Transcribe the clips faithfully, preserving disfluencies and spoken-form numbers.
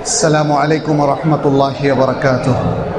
السلام عليكم ورحمة الله وبركاته.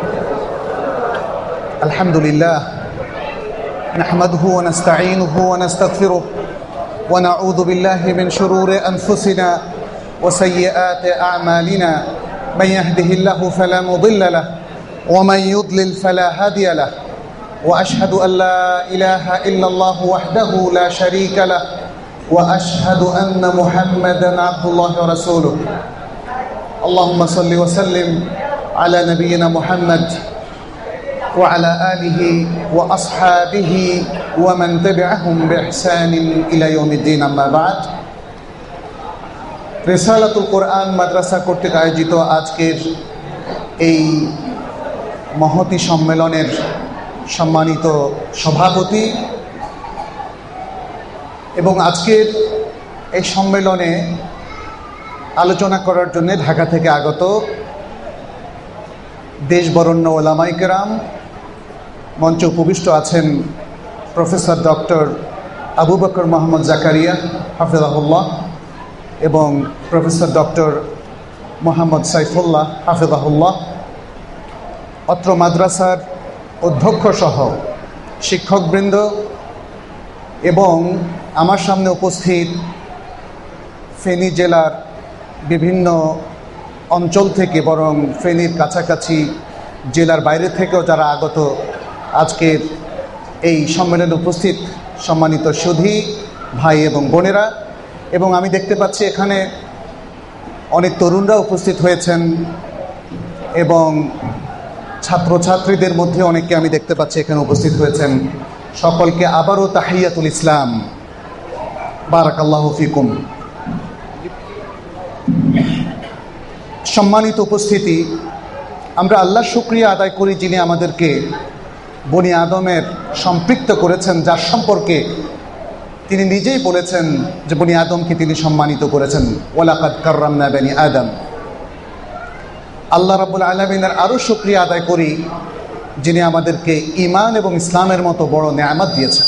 الحمد لله نحمده ونستعينه ونستغفره ونعوذ بالله من شرور أنفسنا وسيئات أعمالنا. من يهده الله فلا مضل له ومن يضلل فلا هادي له، وأشهد أن لا إله إلا الله وحده لا شريك له، وأشهد أن محمدا عبد الله ورسوله. اللهم صل وسلم على نبينا محمد وعلى آله وأصحابه ومن تبعهم بإحسان إلى يوم الدين. أما بعد, রিসালাতুল কোরআন মাদ্রাসা কর্তৃক আয়োজিত আজকের এই মহতী সম্মেলনের সম্মানিত সভাপতি এবং আজকের এই সম্মেলনে আলোচনা করার জন্য ঢাকা থেকে আগত দেশবরেণ্য ওলামায়ে কেরাম, মঞ্চে উপবিষ্ট আছেন প্রফেসর ডক্টর আবু বকর মোহাম্মদ জাকারিয়া হাফিজাহুল্লাহ এবং প্রফেসর ডক্টর মোহাম্মদ সাইফুল্লাহ হাফিজাহুল্লাহ, অত্র মাদ্রাসার অধ্যক্ষ সহ শিক্ষকবৃন্দ এবং আমার সামনে উপস্থিত ফেনী জেলার বিভিন্ন অঞ্চল থেকে, বরং ফেনীর কাছাকাছি জেলার বাইরে থেকেও যারা আগত আজকের এই সম্মেলনে উপস্থিত সম্মানিত সুধী ভাই এবং বোনেরা, এবং আমি দেখতে পাচ্ছি এখানে অনেক তরুণরা উপস্থিত হয়েছেন এবং ছাত্রছাত্রীদের মধ্যে অনেককে আমি দেখতে পাচ্ছি এখানে উপস্থিত হয়েছেন। সকলকে আবারও তাহিয়াতুল ইসলাম, বারাকাল্লাহু ফিকুম। সম্মানিত উপস্থিতি, আমরা আল্লাহর শুকরিয়া আদায় করি যিনি আমাদেরকে বনি আদমের সম্পৃক্ত করেছেন, যার সম্পর্কে তিনি নিজেই বলেছেন যে বনি আদমকে তিনি সম্মানিত করেছেন। ওয়ালাকাদ কাররামনা বনি আদম। আল্লাহ রাব্বুল আলামিনের আরও শুকরিয়া আদায় করি যিনি আমাদেরকে ঈমান এবং ইসলামের মতো বড় নেয়ামত দিয়েছেন।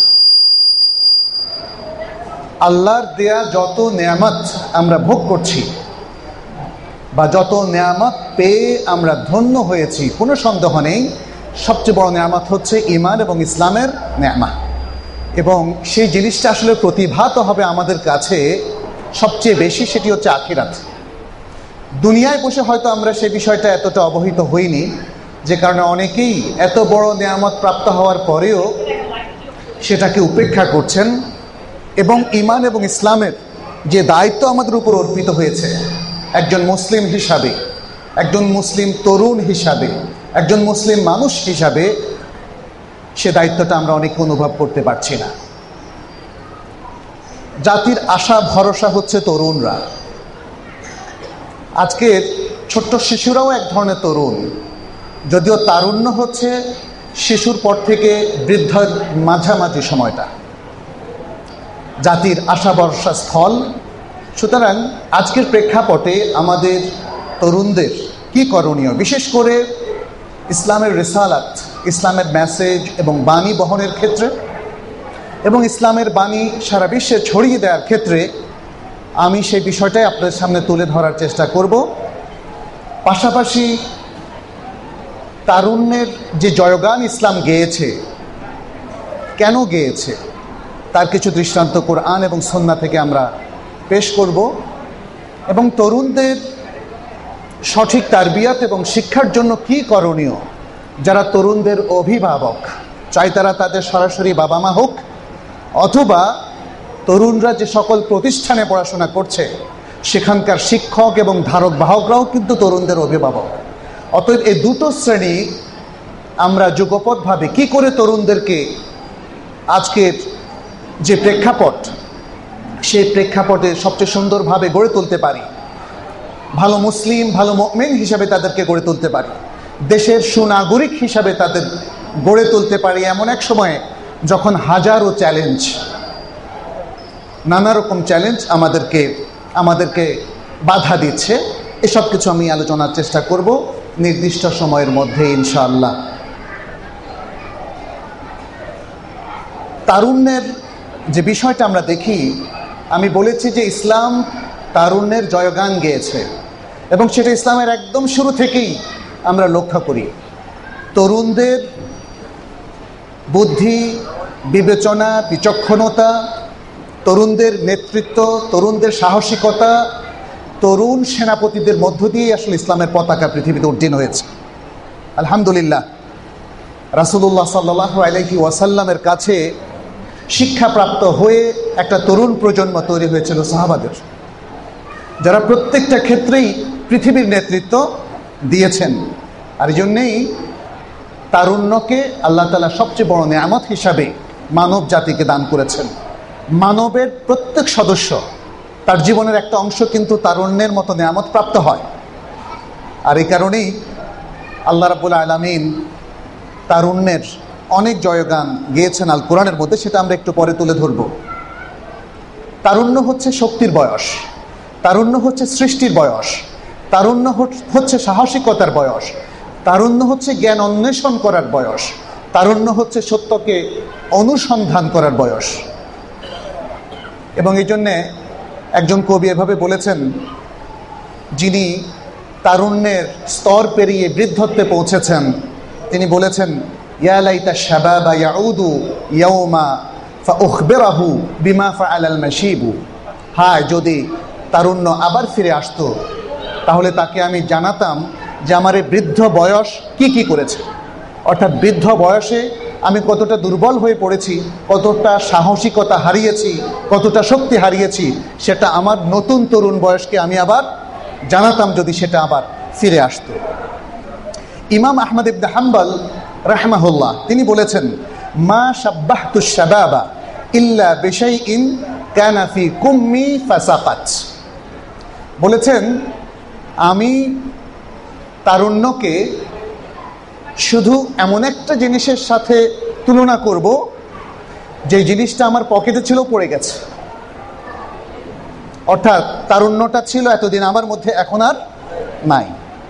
আল্লাহর দেয়া যত নেয়ামত আমরা ভোগ করছি বা যত নেয়ামত পেয়ে আমরা ধন্য হয়েছি, কোনো সন্দেহ নেই সবচেয়ে বড় নেয়ামত হচ্ছে ঈমান এবং ইসলামের নেয়ামত, এবং সেই জিনিসটা আসলে প্রতিভাত হবে আমাদের কাছে সবচেয়ে বেশি, সেটি হচ্ছে আখিরাত। দুনিয়ায় বসে হয়তো আমরা সেই বিষয়টা এতটা অবহিত হইনি, যে কারণে অনেকেই এত বড় নেয়ামত প্রাপ্ত হওয়ার পরেও সেটাকে উপেক্ষা করছেন। এবং ঈমান এবং ইসলামের যে দায়িত্ব আমাদের উপর অর্পিত হয়েছে একজন মুসলিম হিসাবে, একজন মুসলিম তরুণ হিসাবে, একজন মুসলিম মানুষ হিসাবে, সে দায়িত্বটা আমরা অনেকে অনুভব করতে পারছি না। জাতির আশা ভরসা হচ্ছে তরুণরা। আজকের ছোট্ট শিশুরাও এক ধরনের তরুণ, যদিও তারুণ্য হচ্ছে শিশুর পর থেকে বৃদ্ধের মাঝামাঝি সময়টা, জাতির আশা ভরসা স্থল। সুতরাং আজকের প্রেক্ষাপটে আমাদের তরুণদের কি করণীয়, বিশেষ করে ইসলামের রিসালাত, ইসলামের মেসেজ এবং বাণী বহনের ক্ষেত্রে এবং ইসলামের বাণী সারা বিশ্বে ছড়িয়ে দেওয়ার ক্ষেত্রে আমি সেই বিষয়টাই আপনাদের সামনে তুলে ধরার চেষ্টা করব। পাশাপাশি তারুণ্যের যে জয়গান ইসলাম গেয়েছে, কেন গেয়েছে, তার কিছু দৃষ্টান্ত কোরআন এবং সুন্নাহ থেকে আমরা পেশ করব, এবং তরুণদের সঠিক তারবিয়াত এবং শিক্ষার জন্য কি করণীয়, যারা তরুণদের অভিভাবক, চাই তারা তাদের সরাসরি বাবা মা হোক অথবা তরুণরা যে সকল প্রতিষ্ঠানে পড়াশোনা করছে সেখানকার শিক্ষক এবং ধারক বাহকরাও কিন্তু তরুণদের অভিভাবক। অতএব এই দুটো শ্রেণী আমরা যুগপৎভাবে কি করে তরুণদেরকে আজকের যে প্রেক্ষাপট, সেই প্রেক্ষাপটে সবচেয়ে সুন্দরভাবে গড়ে তুলতে পারি, ভালো মুসলিম, ভালো মুমিন হিসাবে তাদেরকে গড়ে তুলতে পারি, দেশের সুনাগরিক হিসাবে তাদের গড়ে তুলতে পারি এমন এক সময়ে যখন হাজারো চ্যালেঞ্জ, নানা রকম চ্যালেঞ্জ আমাদেরকে আমাদেরকে বাধা দিচ্ছে। এসব কিছু আমি আলোচনার চেষ্টা করব নির্দিষ্ট সময়ের মধ্যে ইনশাআল্লাহ। তারুণ্যের যে বিষয়টা আমরা দেখি, আমি বলেছি যে ইসলাম তারুণ্যের জয়গান গেয়েছে এবং সেটা ইসলামের একদম শুরু থেকেই আমরা লক্ষ্য করি। তরুণদের বুদ্ধি, বিবেচনা, বিচক্ষণতা, তরুণদের নেতৃত্ব, তরুণদের সাহসিকতা, তরুণ সেনাপতিদের মধ্য দিয়ে আসলে ইসলামের পতাকা পৃথিবীতে উড্ডীন হয়েছে। আলহামদুলিল্লাহ, রাসূলুল্লাহ সাল্লাল্লাহু আলাইহি ওয়াসাল্লামের কাছে শিক্ষাপ্রাপ্ত হয়ে একটা তরুণ প্রজন্ম তৈরি হয়েছিল সাহাবাদের, যারা প্রত্যেকটা ক্ষেত্রেই পৃথিবীর নেতৃত্ব দিয়েছেন। আর এই জন্যেই তারুণ্যকে আল্লাহ তাআলা সবচেয়ে বড় নেয়ামত হিসাবে মানব জাতিকে দান করেছেন। মানবের প্রত্যেক সদস্য তার জীবনের একটা অংশ কিন্তু তারুণ্যের মতো নেয়ামত প্রাপ্ত হয়। আর এই কারণেই আল্লাহ রাব্বুল আলামিন তারুণ্যের অনেক জয়গান গেয়েছেন আল কোরআনের মধ্যে, সেটা আমরা একটু পরে তুলে ধরব। তারুণ্য হচ্ছে শক্তির বয়স, তারুণ্য হচ্ছে সৃষ্টির বয়স, তারুণ্য হচ্ছে সাহসিকতার বয়স, তারুণ্য হচ্ছে জ্ঞান অন্বেষণ করার বয়স, তারুণ্য হচ্ছে সত্যকে অনুসন্ধান করার বয়স। এবং এই জন্যে একজন কবি এভাবে বলেছেন, যিনি তারুণ্যের স্তর পেরিয়ে বৃদ্ধত্বে পৌঁছেছেন, তিনি বলেছেন, ইয়া লাইতা শাবাবা ইয়াউদু ইয়াওমা ফাউখবিরাহু বিমা ফাআলাল মাশীবু। হায় যদি তারুণ্য আবার ফিরে আসতো, তাহলে তাকে আমি জানাতাম যে আমার এই বৃদ্ধ বয়স কি কি করেছে। অর্থাৎ বৃদ্ধ বয়সে আমি কতটা দুর্বল হয়ে পড়েছি, কতটা সাহসিকতা হারিয়েছি, কতটা শক্তি হারিয়েছি, সেটা আমার নতুন তরুণ বয়সকে আমি আবার জানাতাম যদি সেটা আবার ফিরে আসতো। ইমাম আহমদ ইবনে হাম্বল রাহমাহুল্লাহ তিনি বলেছেন, মা শাব্বাহতু শাবাবা ইল্লা বিশাইইন কানা ফি কুম্মি ফাসাকাত। বলেছেন, আমি তারুণ্যকে শুধু এমন একটা জিনিসের সাথে তুলনা করব যে জিনিসটা আমার পকেটে ছিল, পড়ে গেছে। অর্থাৎ তারুণ্যটা ছিল এতদিন আমার মধ্যে, এখন আর নাই।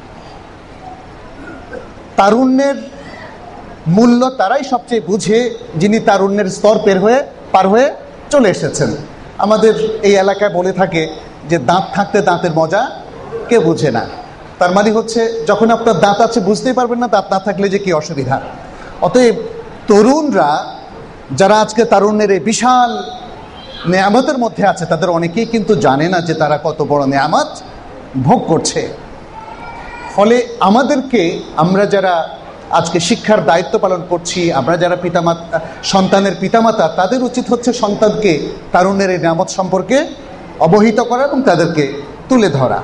তারুণ্যের মূল্য তারাই সবচেয়ে বুঝে যিনি তারুণ্যের স্তর পের হয়ে পার হয়ে চলে এসেছেন। আমাদের এই এলাকায় বলে থাকে যে দাঁত থাকতে দাঁতের মজা কে বুঝে না। তার মানে হচ্ছে যখন আপনার দাঁত আছে বুঝতেই পারবেন না দাঁত না থাকলে যে কি অসুবিধা। অতএব তরুণরা যারা আজকে তারুণ্যের এই বিশাল নেয়ামতের মধ্যে আছে, তাদের অনেকেই কিন্তু জানে না যে তারা কত বড় নেয়ামত ভোগ করছে। ফলে আমাদেরকে, আমরা যারা আজকে শিক্ষার দায়িত্ব পালন করছি, আমরা যারা পিতামাতা, সন্তানের পিতামাতা, তাদের উচিত হচ্ছে সন্তানকে তারুণ্যের এই নেয়ামত সম্পর্কে অবহিত করা এবং তাদেরকে তুলে ধরা।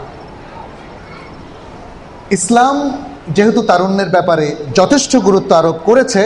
ইসলাম যেহেতু তারুণ্যের ব্যাপারে যথেষ্ট গুরুত্ব আরোপ করেছে,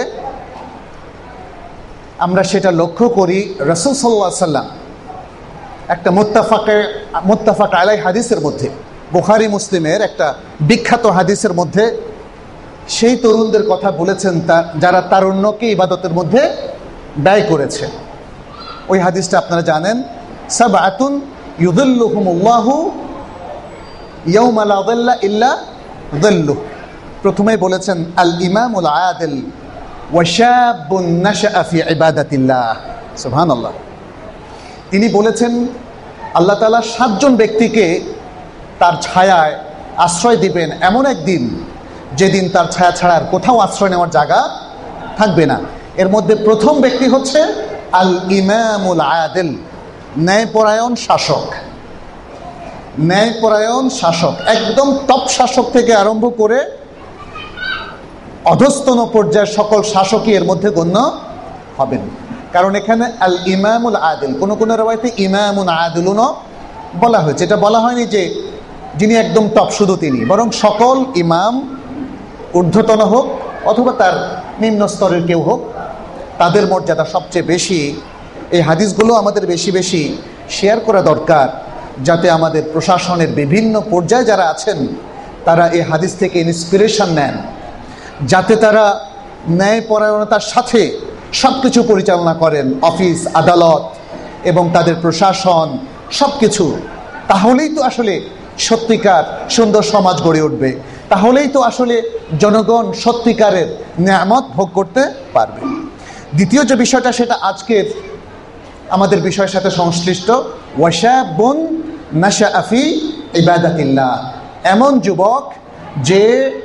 আমরা সেটা লক্ষ্য করি রাসূল সাল্লাল্লাহু আলাইহি সাল্লাম একটা মুত্তাফাকে মুত্তাফাক আলাই হাদিসের মধ্যে, বুখারী মুসলিমের একটা বিখ্যাত হাদিসের মধ্যে সেই তরুণদের কথা বলেছেন যারা তারুণ্যকে ইবাদতের মধ্যে ব্যয় করেছে। ওই হাদিসটা আপনারা জানেন, সাবআতুন ইউযিল্লুহুমুল্লাহু ইয়াওমা লা যিল্লা ইল্লা যিল্লুহু। প্রথমেই বলেছেন আল ইমামুল আদিল ওয়া শাবুন নাশআ ফি ইবাদাতিল্লাহ। সুবহানাল্লাহ। তিনি বলেছেন আল্লাহ তাআলা সাতজন ব্যক্তিকে তার ছায়ায় আশ্রয় দিবেন এমন একদিন যেদিন তার ছায়া ছাড়া আর কোথাও আশ্রয় নেওয়ার জায়গা থাকবে না। এর মধ্যে প্রথম ব্যক্তি হচ্ছে আল ইমামুল আদিল, ন্যায়পরায়ণ শাসক। ন্যায়পরায়ণ শাসক, একদম টপ শাসক থেকে আরম্ভ করে অধস্তন পর্যায়ের সকল শাসকই এর মধ্যে গণ্য হবেন। কারণ এখানে আল ইমামুল আদিল, কোন কোন রাওয়ায়াতে ইমামুন আদিলুনও বলা হয়েছে। এটা বলা হয়নি যে যিনি একদম টপ শুধু তিনি, বরং সকল ইমাম ঊর্ধ্বতন হোক অথবা তার নিম্ন স্তরের কেউ হোক, তাদের মর্যাদা সবচেয়ে বেশি। এই হাদিসগুলো আমাদের বেশি বেশি শেয়ার করা দরকার, যাতে আমাদের প্রশাসনের বিভিন্ন পর্যায়ে যারা আছেন তারা এই হাদিস থেকে ইন্সপিরেশন নেন, যাতে তারা ন্যায়পরায়ণতার সাথে সব কিছু পরিচালনা করেন, অফিস আদালত এবং তাদের প্রশাসন সব কিছু। তাহলেই তো আসলে সত্যিকার সুন্দর সমাজ গড়ে উঠবে, তাহলেই তো আসলে জনগণ সত্যিকারের নেয়ামত ভোগ করতে পারবে। দ্বিতীয় যে বিষয়টা, সেটা আজকের আমাদের বিষয়ের সাথে সংশ্লিষ্ট, ওয়াশাবুন নাশআ ফি ইবাদাতিল্লাহ। এমন যুবক যে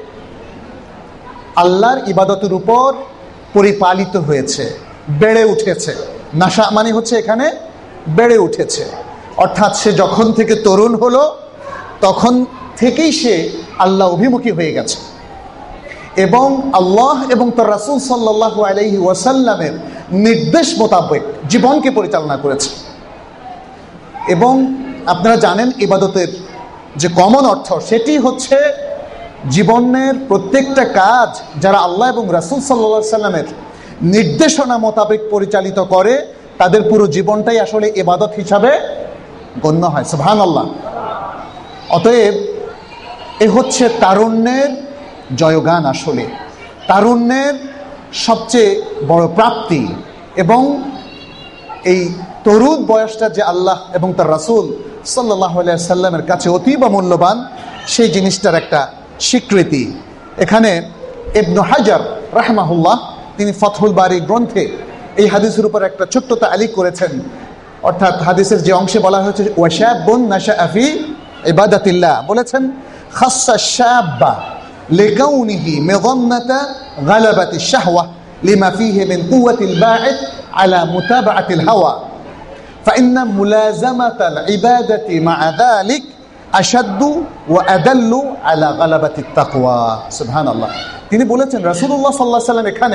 আল্লাহর ইবাদতের উপর পরিপালিত হয়েছে, বেড়ে উঠেছে। নাশা মানে হচ্ছে এখানে বেড়ে উঠেছে, অর্থাৎ সে যখন থেকে তরুণ হলো তখন থেকেই সে আল্লাহ অভিমুখী হয়ে গেছে এবং আল্লাহ এবং তার রাসূল সাল্লাল্লাহু আলাইহি ওয়াসাল্লামের নির্দেশ মোতাবেক জীবনকে পরিচালনা করেছে। এবং আপনারা জানেন ইবাদতের যে কমন অর্থ সেটি হচ্ছে জীবনের প্রত্যেকটা কাজ যারা আল্লাহ এবং রাসূল সাল্লাল্লাহু আলাইহি ওয়াসাল্লামের নির্দেশনা মোতাবেক পরিচালিত করে তাদের পুরো জীবনটাই আসলে ইবাদত হিসাবে গণ্য হয়। সুবহানাল্লাহ। অতএব এ হচ্ছে তারুণ্যের জয়গান, আসলে তারুণ্যের সবচেয়ে বড় প্রাপ্তি। এবং এই তরুণ বয়সটা যে আল্লাহ এবং তার রাসূল সাল্লাল্লাহু আলাইহি সাল্লামের কাছে অতীব মূল্যবান, সেই জিনিসটার একটা স্বীকৃতি। এখানে ইবনে হাজার রাহমাহুল্লাহ তিনি ফাতহুল বারী গ্রন্থে এই হাদিসের উপর একটা ছোট্ট তালিক করেছেন। অর্থাৎ হাদিসের যে অংশে বলা হয়েছে ওয়াশাবুন নাশাআ ফি ইবাদাতিল্লাহ, বলেছেন খাসসা শাবা লিকাউনিহি মিযান্নাতা গালাবাতি শাহওয়া লিমা ফিহি মিন কুওয়াতিল বা'দ আলা মুতাবাআতিল হাওয়া ফাইন্না মুলাযামাতাল ইবাদাতি মা'a যালিক আশাদ্দু ওয়া আদাল্লু আলা গালাবাতিত তাকওয়া। সুবহানাল্লাহ। তিনি বলেছেন, রাসূলুল্লাহ সাল্লাল্লাহু আলাইহি ওয়াসাল্লাম এখানে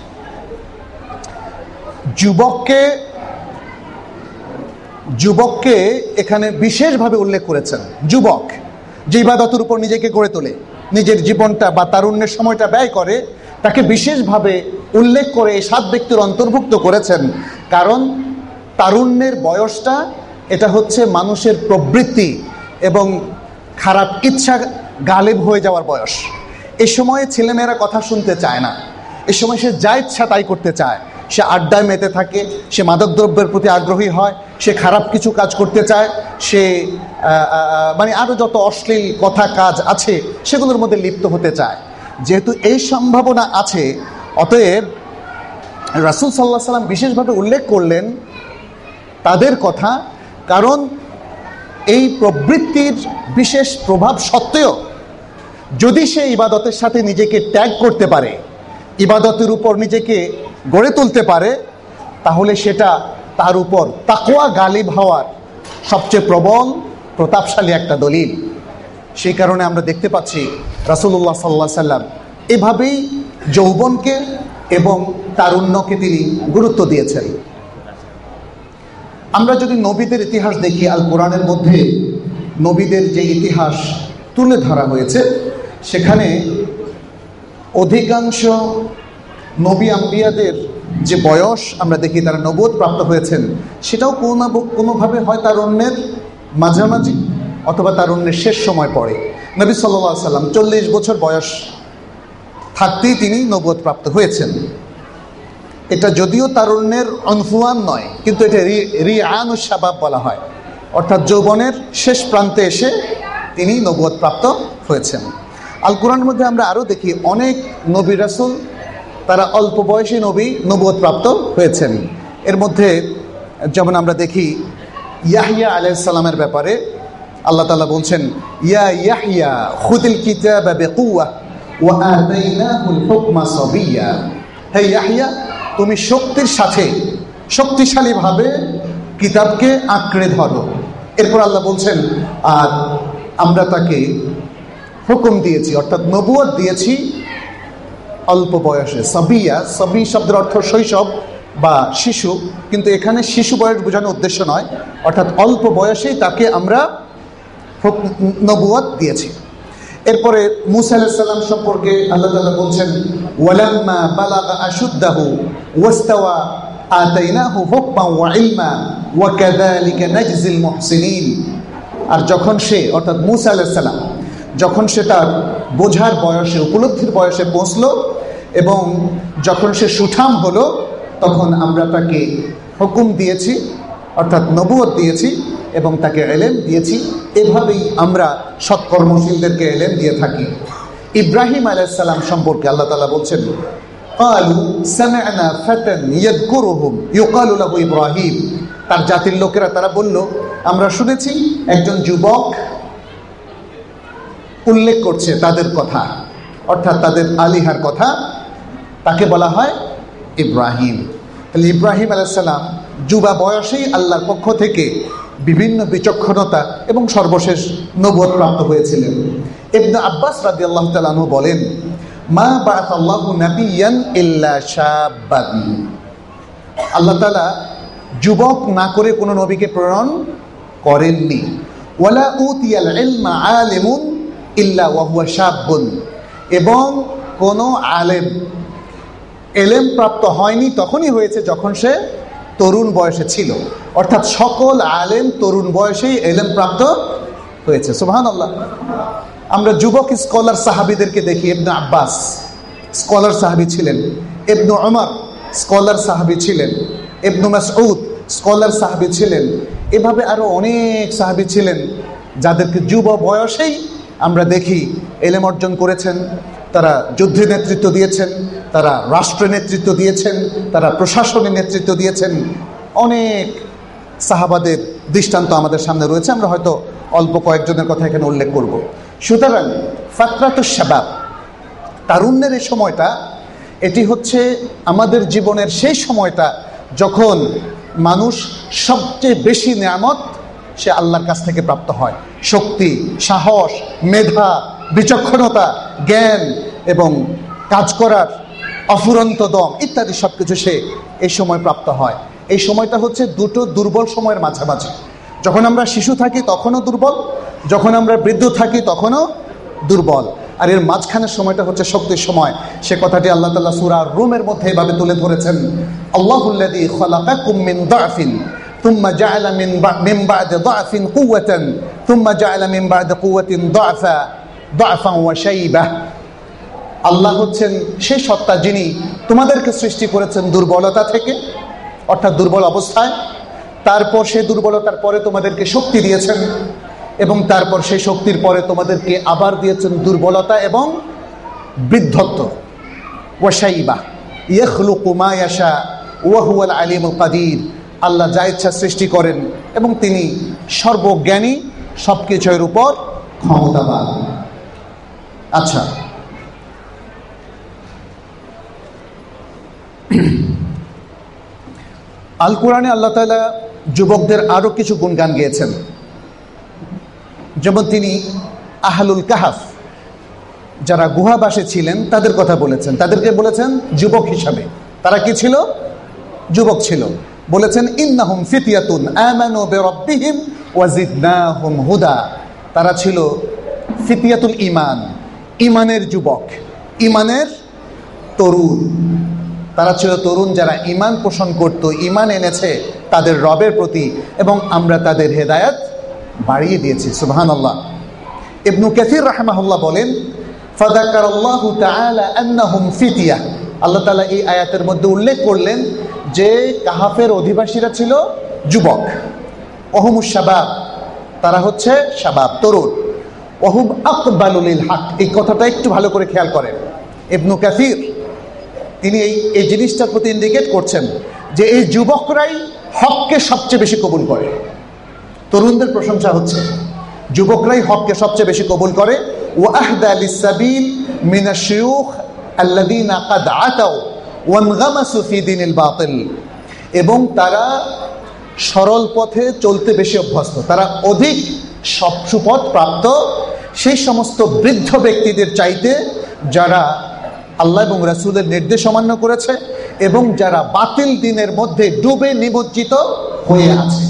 যুবককে যুবককে এখানে বিশেষভাবে উল্লেখ করেছেন। যুবক যে ইবাদতের উপর নিজেকে গড়ে তোলে, নিজের জীবনটা বা তারুণ্যের সময়টা ব্যয় করে, তাকে বিশেষভাবে উল্লেখ করে এই সাত ব্যক্তির অন্তর্ভুক্ত করেছেন। কারণ তারুণ্যের বয়সটা এটা হচ্ছে মানুষের প্রবৃত্তি এবং খারাপ ইচ্ছা গালেব হয়ে যাওয়ার বয়স। এই সময়ে ছেলেমেয়েরা কথা শুনতে চায় না, এই সময় সে যা ইচ্ছা তাই করতে চায়। সে আড্ডায় মেতে থাকে, সে মাদকদ্রব্যের প্রতি আগ্রহী হয়, সে খারাপ কিছু কাজ করতে চায়, সে মানে আরও যত অশ্লীল কথা কাজ আছে সেগুলোর মধ্যে লিপ্ত হতে চায়। যেহেতু এই সম্ভাবনা আছে, অতএব রাসূল সাল্লাল্লাহু আলাইহি সাল্লাম বিশেষভাবে উল্লেখ করলেন তাদের কথা। কারণ এই প্রবৃত্তির বিশেষ প্রভাব সত্ত্বেও যদি সে ইবাদতের সাথে নিজেকে ত্যাগ করতে পারে, ইবাদতের উপর নিজেকে গড়ে তুলতে পারে, তাহলে সেটা তার উপর তাকওয়া গালিব হওয়ার সবচেয়ে প্রবল প্রতাপশালী একটা দলিল। সেই কারণে আমরা দেখতে পাচ্ছি রাসূলুল্লাহ সাল্লাল্লাহু আলাইহি সাল্লাম এভাবেই যৌবনকে এবং তারুণ্যকে তিনি গুরুত্ব দিয়েছেন। আমরা যদি নবীদের ইতিহাস দেখি, আল কোরআনের মধ্যে নবীদের যে ইতিহাস তুলে ধরা হয়েছে সেখানে অধিকাংশ নবী আম্বিয়াদের যে বয়স আমরা দেখি তারা নবুয়ত প্রাপ্ত হয়েছেন, সেটাও কোনো না কোনোভাবে হয় তারুণ্যের মাঝামাঝি অথবা তারুণ্যের শেষ সময় পড়ে। নবী সাল্লাল্লাহু আলাইহি সাল্লাম চল্লিশ বছর বয়স থাকতেই তিনি নবুয়ত প্রাপ্ত হয়েছেন। এটা যদিও তারুণ্যের অনফুয়ান নয়, কিন্তু এটা রিআনুশ শাবাব বলা হয়, অর্থাৎ যৌবনের শেষ প্রান্তে এসে তিনি নবুয়ত প্রাপ্ত হয়েছেন। আল কোরআনের মধ্যে আমরা আরও দেখি অনেক নবী রাসূল তারা অল্প বয়সী নবী নবুয়ত প্রাপ্ত হয়েছেন। এর মধ্যে যেমন আমরা দেখি ইয়াহইয়া আলাইহিস সালামের ব্যাপারে আল্লাহ তাআলা বলছেন, ইয়া ইয়াহইয়া খুযিল কিতাবা বিকুওয়া ওয়া আতাইনাহুল হুকমা সাবিয়্যা। হে ইয়াহইয়া, তুমি শক্তির সাথে শক্তিশালীভাবে কিতাবকে আঁকড়ে ধরো। এরপর আল্লাহ বলছেন, আর আমরা তাকে হুকুম দিয়েছি, অর্থাৎ নবুয়ত দিয়েছি অল্প বয়সে। সাবিয়া, সাবি শব্দের অর্থ শৈশব বা শিশু, কিন্তু এখানে শিশু বয়স বোঝানোর উদ্দেশ্য নয়, অর্থাৎ অল্প বয়সেই তাকে আমরা নবুয়ত দিয়েছি। এরপরে মূসা আলাইহিস সালাম সম্পর্কে আল্লাহ তাআলা বলছেন, ওয়ালাম্মা বালাগা আশুদ্দাহু ওয়াস্তাওয়া আতাইনাহু হুকমান ওয়া ইলমা ওয়া কাযালিকা নাজজিল মুহসিনিন। আর যখন সে অর্থাৎ মূসা আলাইহিস সালাম যখন সে তার বোঝার বয়সে, উপলব্ধির বয়সে পৌঁছলো এবং যখন সে সুঠাম হলো, তখন আমরা তাকে হুকুম দিয়েছি, অর্থাৎ নবুয়ত দিয়েছি এবং তাকে ইলম দিয়েছি। এভাবেই আমরা সৎকর্মশীলদেরকে ইলম দিয়ে থাকি। ইব্রাহিম আলাইহিস সালাম সম্পর্কে আল্লাহ তাআলা বলছেন, ক্বালু সামি'না ফাতান ইয়াযকুরুহুম ইউকালু লাহু ইব্রাহিম। তার জাতির লোকেরা তারা বলল, আমরা শুনেছি একজন যুবক উল্লেখ করছে তাদের কথা, অর্থাৎ তাদের আলিহার কথা, তাকে বলা হয় ইব্রাহিম। তাহলে ইব্রাহিম আলাইহিস সালাম যুবা বয়সেই আল্লাহর পক্ষ থেকে বিভিন্ন বিচক্ষণতা এবং সর্বশেষ নবুয়ত প্রাপ্ত হয়েছিলেন। ইবনে আব্বাস রাদিয়াল্লাহু তাআলা আনহু বলেন, মা বাআসাল্লাহু নাবিয়্যান ইল্লা শাবান, আল্লাহ তাআলা যুবক না করে কোনো নবীকে প্রেরণ করেননি। ওয়ালা উতিয়াল ইলমা আলিমুন ইল্লা ওয়া হুয়া শাবুন, এবং কোনো আলেম এলেম প্রাপ্ত হয়নি তখনই হয়েছে যখন সে তরুণ বয়সে ছিল। অর্থাৎ সকল আলেম তরুণ বয়সেই এলেম প্রাপ্ত হয়েছে। সুবহানাল্লাহ। আমরা যুবক স্কলার সাহাবীদেরকে দেখি, ইবনে আব্বাস স্কলার সাহাবী ছিলেন, ইবনে উমর স্কলার সাহাবী ছিলেন, ইবনে মাসউদ স্কলার সাহাবী ছিলেন, এভাবে আরো অনেক সাহাবী ছিলেন যাদেরকে যুব বয়সেই আমরা দেখি এলেম অর্জন করেছেন। তারা যুদ্ধে নেতৃত্ব দিয়েছেন, তারা রাষ্ট্র নেতৃত্ব দিয়েছেন, তারা প্রশাসনে নেতৃত্ব দিয়েছেন। অনেক সাহাবাদের দৃষ্টান্ত আমাদের সামনে রয়েছে, আমরা হয়তো অল্প কয়েকজনের কথা এখানে উল্লেখ করব। সুতরাং ফাতরাতুশ শাবাব, তারুণ্যের এই সময়টা, এটি হচ্ছে আমাদের জীবনের সেই সময়টা যখন মানুষ সবচেয়ে বেশি নিয়ামত সে আল্লাহর কাছ থেকে প্রাপ্ত হয়। শক্তি, সাহস, মেধা, বিচক্ষণতা, জ্ঞান এবং কাজ করার অফুরন্ত দম ইত্যাদি সব কিছু সে এই সময় প্রাপ্ত হয়। এই সময়টা হচ্ছে দুটো দুর্বল সময়ের মাঝামাঝি। যখন আমরা শিশু থাকি তখনও দুর্বল, যখন আমরা বৃদ্ধ থাকি তখনও দুর্বল, আর এর মাঝখানের সময়টা হচ্ছে শক্তির সময়। সে কথাটি আল্লাহ তাআলা সূরা রুমের মধ্যে এভাবে তুলে ধরেছেন, আল্লাহুল্লাযী খালাকাকুম মিন দাফিন থুম্মা জাআলা মিন মিন বা'দি দাফিন কুওয়াতান থুম্মা জাআলা মিন বা'দি কুওয়াতিন দাফা দাফান ওয়া শাইবা। আল্লাহ হচ্ছেন সেই সত্তা যিনি তোমাদেরকে সৃষ্টি করেছেন দুর্বলতা থেকে, অর্থাৎ দুর্বল অবস্থায়, তারপর সেই দুর্বলতার পরে তোমাদেরকে শক্তি দিয়েছেন, এবং তারপর সেই শক্তির পরে তোমাদেরকে আবার দিয়েছেন দুর্বলতা এবং বৃদ্ধত্ব। ওয়াশাইবা ইয়াখলুকু মা ইয়াশা ওয়া হুয়াল আলিমুল কাদির, আল্লাহ যা ইচ্ছা সৃষ্টি করেন এবং তিনি সর্বজ্ঞানী, সবকিছুর উপর ক্ষমতাবান। আচ্ছা, আল কোরআনে আল্লাহ তাআলা যুবকদের আরো কিছু গুণগান গেয়েছেন। যেমন তিনি আহলুল কাহাফ, যারা গুহাবাসী ছিলেন, তাদের কথা বলেছেন। তাদেরকে বলেছেন যুবক হিসাবে। তারা কি ছিল? যুবক ছিল। বলেছেন ইন্নাহুম ফিতয়াতুন আমানু বিরাব্বিহিম ওয়া জিদনাহুম হুদা। তারা ছিল ফিতয়াতুল ঈমান, ঈমানের যুবক, ঈমানের তরুণ। তারা ছিল তরুণ যারা ঈমান পোষণ করত, ঈমান এনেছে তাদের রবের প্রতি, এবং আমরা তাদের হেদায়েত বাড়িয়ে দিয়েছি। সুবহানাল্লাহ। ইবনু কাসির রাহিমাহুল্লাহ বলেন, ফাযাকারাল্লাহু তাআলা আন্নাহুম ফিতয়া। আল্লাহ তাআলা এই আয়াতের মধ্যে উল্লেখ করলেন যে কাহাফের অধিবাসীরা ছিল যুবক। ওহুমুশ শাবাব, তারা হচ্ছে শাবাব, তরুণ। ওহুম আকবালু লিল হক, এই কথাটা একটু ভালো করে খেয়াল করেন। ইবনু কাসির তিনি এই এই জিনিসটার প্রতি ইন্ডিকেট করছেন যে এই যুবকরাই হককে সবচেয়ে বেশি কবুল করে। তরুণদের প্রশংসা হচ্ছে যুবকরাই হককে সবচেয়ে বেশি কবুল করে। ওয়া আহদা লিসসাবিল মিনাশ শুয়ুখ আল্লাযীনা ক্বাদ আতাউ ওয়া ইনগামাসু ফি দীনিল বাতিল, এবং তারা সরল পথে চলতে বেশি অভ্যস্ত, তারা অধিক সব সুপথ প্রাপ্ত সেই সমস্ত বৃদ্ধ ব্যক্তিদের চাইতে যারা আল্লাহ এবং রাসূলের নির্দেশ অমান্য করেছে এবং যারা বাতিল দিনের মধ্যে ডুবে নিমজ্জিত হয়ে আছে।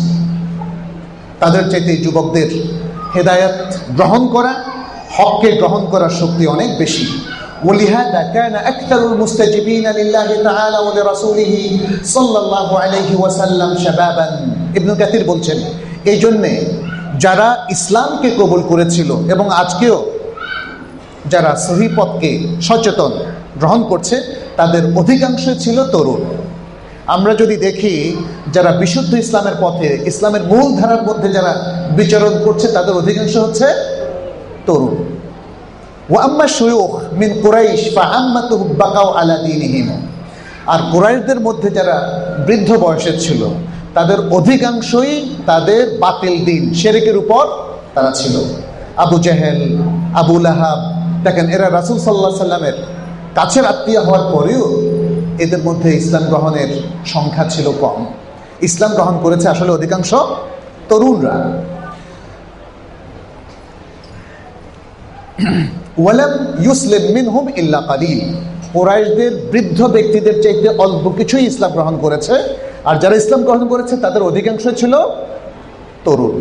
তাদের চাইতে যুবকদের হেদায়েত গ্রহণ করা, হককে গ্রহণ করার শক্তি অনেক বেশি। ওয়ালিহাদা কানা আকতারুল মুস্তাজিবিনা লিল্লাহি তাআলা ওয়া লিরাসূলিহি সাল্লাল্লাহু আলাইহি ওয়াসাল্লাম শাবাবান। ইবনে কাসির বলছেন, এই জন্যে যারা ইসলামকে কবুল করেছিল এবং আজকেও যারা সহিহ পথকে সচেতন গ্রহণ করছে, তাদের অধিকাংশ ছিল তরুণ। আমরা যদি দেখি যারা বিশুদ্ধ ইসলামের পথে, ইসলামের মূল ধারার মধ্যে যারা বিচরণ করছে, তাদের অধিকাংশ হচ্ছে তরুণ। ওয়া আম্মা শুয়ুখ মিন কুরাইশ ফাআম্মাতুহুম বাকাউ আলা দীনিহিম, আর কুরাইশদের মধ্যে যারা বৃদ্ধ বয়সের ছিল, তাদের অধিকাংশই তাদের বাতিল দিন, শিরকের উপর তারা ছিল। আবু জেহেল, আবু লাহাব, দেখেন এরা রাসূল সাল্লাল্লাহু আলাইহি সাল্লামের কাছের আত্মীয় হওয়ার পরেও এদের মধ্যে ইসলাম গ্রহণের সংখ্যা ছিল কম। ইসলাম গ্রহণ করেছে আসলে অধিকাংশ তরুণরা। ওয়ালাম ইউসলিম মিনহুম ইল্লা কালিল, কুরাইশদের বৃদ্ধ ব্যক্তিদের চাইতে অল্প কিছুই ইসলাম গ্রহণ করেছে, আর যারা ইসলাম গ্রহণ করেছে তাদের অধিকাংশ ছিল তরুণ।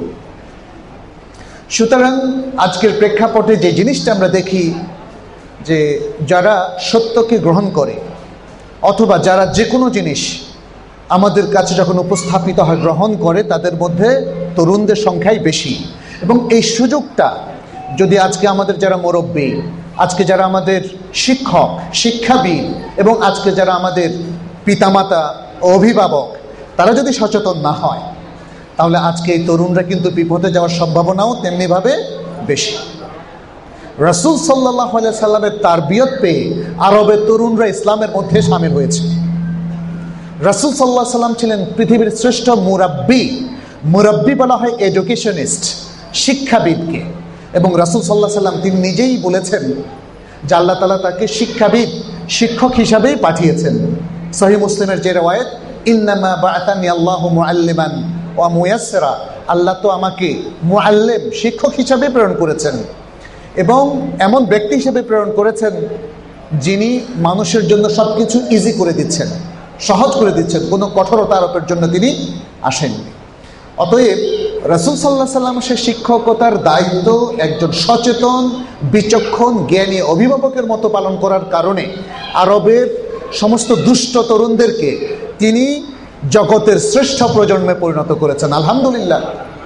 সুতরাং আজকের প্রেক্ষাপটে যে জিনিসটা আমরা দেখি যে যারা সত্যকে গ্রহণ করে অথবা যারা যে কোনো জিনিস আমাদের কাছে যখন উপস্থাপিত হয় গ্রহণ করে, তাদের মধ্যে তরুণদের সংখ্যাই বেশি। এবং এই সুযোগটা যদি আজকে আমাদের যারা মুরব্বী, আজকে যারা আমাদের শিক্ষক, শিক্ষাবিদ এবং আজকে যারা আমাদের পিতামাতা ও অভিভাবক, তারা যদি সচেতন না হয়, তাহলে আজকে এই তরুণরা কিন্তু বিপদে যাওয়ার সম্ভাবনাও তেমনিভাবে বেশি। রাসূল সাল্লাল্লাহু আলাইহি সাল্লামের তারবিয়ত পেয়ে আরবের তরুণরা ইসলামের মধ্যে শামিল হয়েছে। রাসূল সাল্লাল্লাহু আলাইহি সাল্লাম ছিলেন পৃথিবীর শ্রেষ্ঠ মুরাব্বি। মুরাব্বি বলা হয় এডুকেশনিস্ট, শিক্ষাবিদকে। এবং রাসূল সাল্লাল্লাহু আলাইহি সাল্লাম তিনি নিজেই বলেছেন যে আল্লাহ তাআলা তাকে শিক্ষাবিদ, শিক্ষক হিসাবেই পাঠিয়েছেন। সহিহ মুসলিমের যে রওয়ায়াত, ইন্নামা বাআতানি আল্লাহু মুআল্লিমান ওয়া মুয়াসসিরা, আল্লাহ তো আমাকে মুআল্লিম, শিক্ষক হিসাবে প্রেরণ করেছেন এবং এমন ব্যক্তি হিসেবে প্রেরণ করেছেন যিনি মানুষের জন্য সব কিছু ইজি করে দিচ্ছেন, সহজ করে দিচ্ছেন, কোনো কঠোরতা আরোপের জন্য তিনি আসেননি। অতএব রাসূল সাল্লাল্লাহু আলাইহি সাল্লাম সে শিক্ষকতার দায়িত্ব একজন সচেতন, বিচক্ষণ, জ্ঞানী অভিভাবকের মতো পালন করার কারণে আরবের সমস্ত দুষ্ট তরুণদেরকে তিনি জগতের শ্রেষ্ঠ প্রজন্মে পরিণত করেছেন, আলহামদুলিল্লাহ।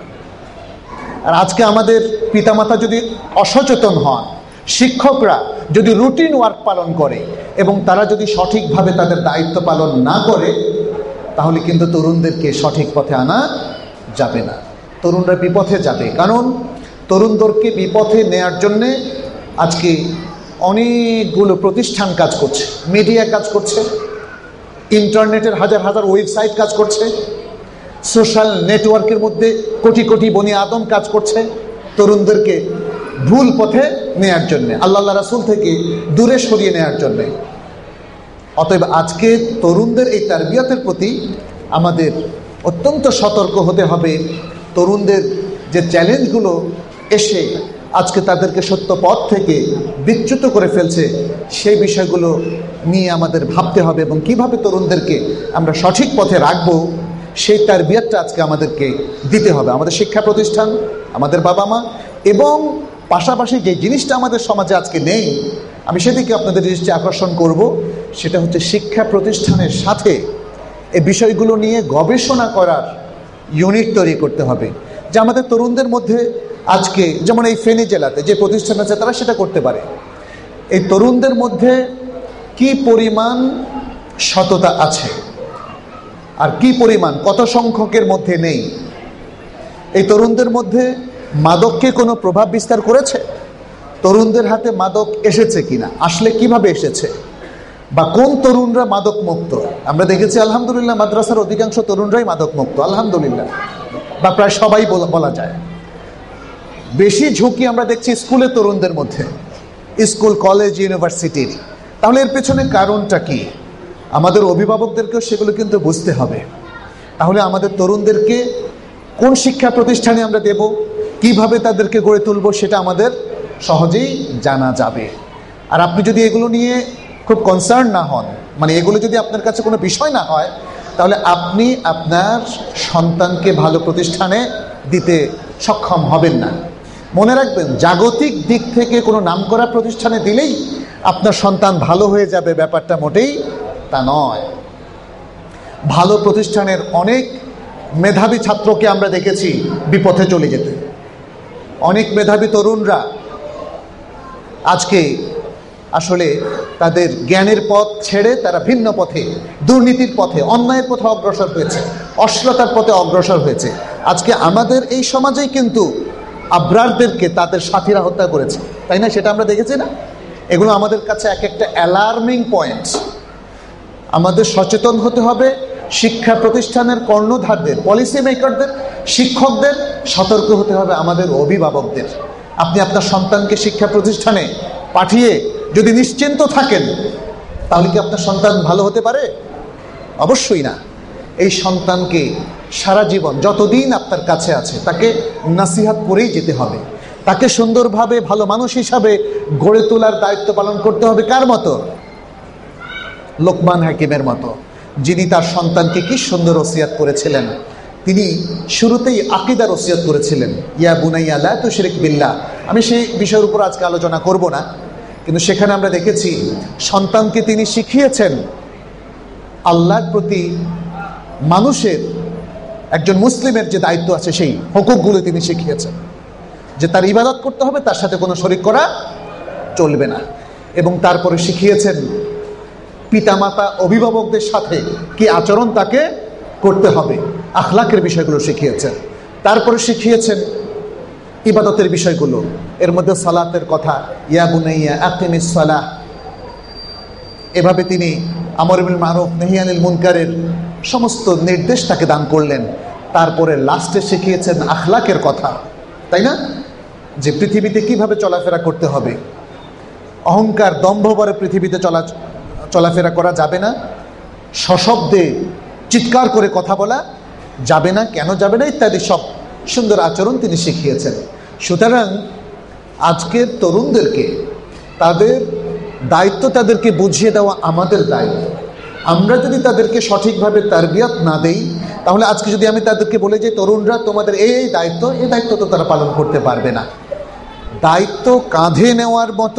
আর আজকে আমাদের পিতামাতা যদি অসচেতন হন, শিক্ষকরা যদি রুটিন ওয়ার্ক পালন করে এবং তারা যদি সঠিকভাবে তাদের দায়িত্ব পালন না করে, তাহলে কিন্তু তরুণদেরকে সঠিক পথে আনা যাবে না, তরুণরা বিপথে যাবে। কারণ তরুণদেরকে বিপথে নেয়ার জন্যে আজকে অনেকগুলো প্রতিষ্ঠান কাজ করছে, মিডিয়া কাজ করছে, ইন্টারনেটের হাজার হাজার ওয়েবসাইট কাজ করছে, সোশ্যাল নেটওয়ার্কের মধ্যে কোটি কোটি বনি আদম কাজ করছে তরুণদেরকে ভুল পথে নেয়ার জন্যে, আল্লাহ রাসূল থেকে দূরে সরিয়ে নেয়ার জন্যে। অতএব আজকে তরুণদের এই তারবিয়তের প্রতি আমাদের অত্যন্ত সতর্ক হতে হবে। তরুণদের যে চ্যালেঞ্জগুলো এসে আজকে তাদেরকে সত্য পথ থেকে বিচ্যুত করে ফেলছে, সেই বিষয়গুলো নিয়ে আমাদের ভাবতে হবে এবং কিভাবে তরুণদেরকে আমরা সঠিক পথে রাখবো, সেই তারবিয়তটা আজকে আমাদেরকে দিতে হবে। আমাদের শিক্ষা প্রতিষ্ঠান, আমাদের বাবা মা এবং পাশাপাশি যে জিনিসটা আমাদের সমাজে আজকে নেই, আমি সেদিকে আপনাদের দৃষ্টি আকর্ষণ করব, সেটা হচ্ছে শিক্ষা প্রতিষ্ঠানের সাথে এই বিষয়গুলো নিয়ে গবেষণা করার ইউনিট তৈরি করতে হবে। যে আমাদের তরুণদের মধ্যে আজকে যেমন এই ফেনী জেলাতে যে প্রতিষ্ঠান আছে তারা সেটা করতে পারে। এই তরুণদের মধ্যে কি পরিমাণ সততা আছে আর কি পরিমাণ, কত সংখ্যকের মধ্যে নেই। এই তরুণদের মধ্যে মাদককে কোনো প্রভাব বিস্তার করেছে? তরুণদের হাতে মাদক এসেছে কিনা, আসলে কিভাবে এসেছে, বা কোন তরুণরা মাদক মুক্ত? আমরা দেখেছি আলহামদুলিল্লাহ মাদ্রাসার অধিকাংশ তরুণরাই মাদক মুক্ত, আলহামদুলিল্লাহ, বা প্রায় সবাই বলা যায়। বেশি ঝুঁকি আমরা দেখছি স্কুলের তরুণদের মধ্যে, স্কুল, কলেজ, ইউনিভার্সিটির। তাহলে এর পেছনে কারণটা কি? আমাদের অভিভাবকদেরকেও সেগুলো কিন্তু বুঝতে হবে। তাহলে আমাদের তরুণদেরকে কোন শিক্ষা প্রতিষ্ঠানে আমরা দেব, কিভাবে তাদেরকে গড়ে তুলব, সেটা আমাদের সহজেই জানা যাবে। আর আপনি যদি এগুলো নিয়ে খুব কনসার্ন না হন, মানে এগুলো যদি আপনার কাছে কোনো বিষয় না হয়, তাহলে আপনি আপনার সন্তানকে ভালো প্রতিষ্ঠানে দিতে সক্ষম হবেন না। মনে রাখবেন, জাগতিক দিক থেকে কোনো নামকরা প্রতিষ্ঠানে দিলেই আপনার সন্তান ভালো হয়ে যাবে, ব্যাপারটা মোটেই তা নয়। ভালো প্রতিষ্ঠানের অনেক মেধাবী ছাত্রকে আমরা দেখেছি বিপথে চলে যেতে। অনেক মেধাবী তরুণরা আজকে আসলে তাদের জ্ঞানের পথ ছেড়ে তারা ভিন্ন পথে, দুর্নীতির পথে, অন্যায়ের পথে অগ্রসর হয়েছে, অশ্লীলতার পথে অগ্রসর হয়েছে। আজকে আমাদের এই সমাজেই কিন্তু আবরারদেরকে তাদের সাথীরা হত্যা করেছে, তাই না? সেটা আমরা দেখেছি না? এগুলো আমাদের কাছে এক একটা অ্যালার্মিং পয়েন্ট। আমাদের সচেতন হতে হবে, শিক্ষা প্রতিষ্ঠানের কর্ণধারদের, পলিসি মেকারদের, শিক্ষকদের, সতর্ক হতে হবে আমাদের অভিভাবকদের। আপনি আপনার সন্তানকে শিক্ষা প্রতিষ্ঠানে পাঠিয়ে যদি নিশ্চিন্ত থাকেন, তাহলে কি আপনার সন্তান ভালো হতে পারে? অবশ্যই না। এই সন্তানকে সারা জীবন যতদিন আপনার কাছে আছে তাকে নাসিহাত করেই যেতে হবে, তাকে সুন্দরভাবে ভালো মানুষ হিসাবে গড়ে তোলার দায়িত্ব পালন করতে হবে। কার মতো? লোকমান হাকিমের মতো, যিনি তার সন্তানকে কি সুন্দর ওসিয়াত করেছিলেন। তিনি শুরুতেই আকীদার ওসিয়াত করেছিলেন, ইয়া বুনাইয়া লা তুশরিক বিল্লাহ। আমি সেই বিষয়ের উপর আজকে আলোচনা করব না, কিন্তু সেখানে আমরা দেখেছি সন্তানকে তিনি শিখিয়েছেন আল্লাহর প্রতি মানুষের, একজন মুসলিমের যে দায়িত্ব আছে সেই হুকুকগুলো তিনি শিখিয়েছেন, যে তার ইবাদত করতে হবে, তার সাথে কোনো শরিক করা চলবে না। এবং তারপরে শিখিয়েছেন পিতামাতা অভিভাবকদের সাথে কি আচরণ তাকে করতে হবে, আখলাকের বিষয়গুলো শিখিয়েছেন। তারপরে শিখিয়েছেন ইবাদতের বিষয়গুলো, এর মধ্যে সালাতের কথা, ইয়া বুনাইয়া আকিমিস সালাহ। এভাবে তিনি আমর বিল মারুফ নাহি আনিল মুনকারের সমস্ত নির্দেশ তাকে দান করলেন। তারপরে লাস্টে শিখিয়েছেন আখলাকের কথা, তাই না? যে পৃথিবীতে কিভাবে চলাফেরা করতে হবে। অহংকার দম্ভভরে পৃথিবীতে চলা চলাফেরা করা যাবে না, সশব্দে চিৎকার করে কথা বলা যাবে না, কেন যাবে না ইত্যাদি সব সুন্দর আচরণ তিনি শিখিয়েছেন। সুতরাং আজকের তরুণদেরকে তাদের দায়িত্ব তাদেরকে বুঝিয়ে দেওয়া আমাদের দায়িত্ব। আমরা যদি তাদেরকে সঠিকভাবে তারবিয়াত না দেই, তাহলে আজকে যদি আমি তাদেরকে বলে যে তরুণরা তোমাদের এই এই দায়িত্ব, এই দায়িত্ব তো তারা পালন করতে পারবে না। দায়িত্ব কাঁধে নেওয়ার মতো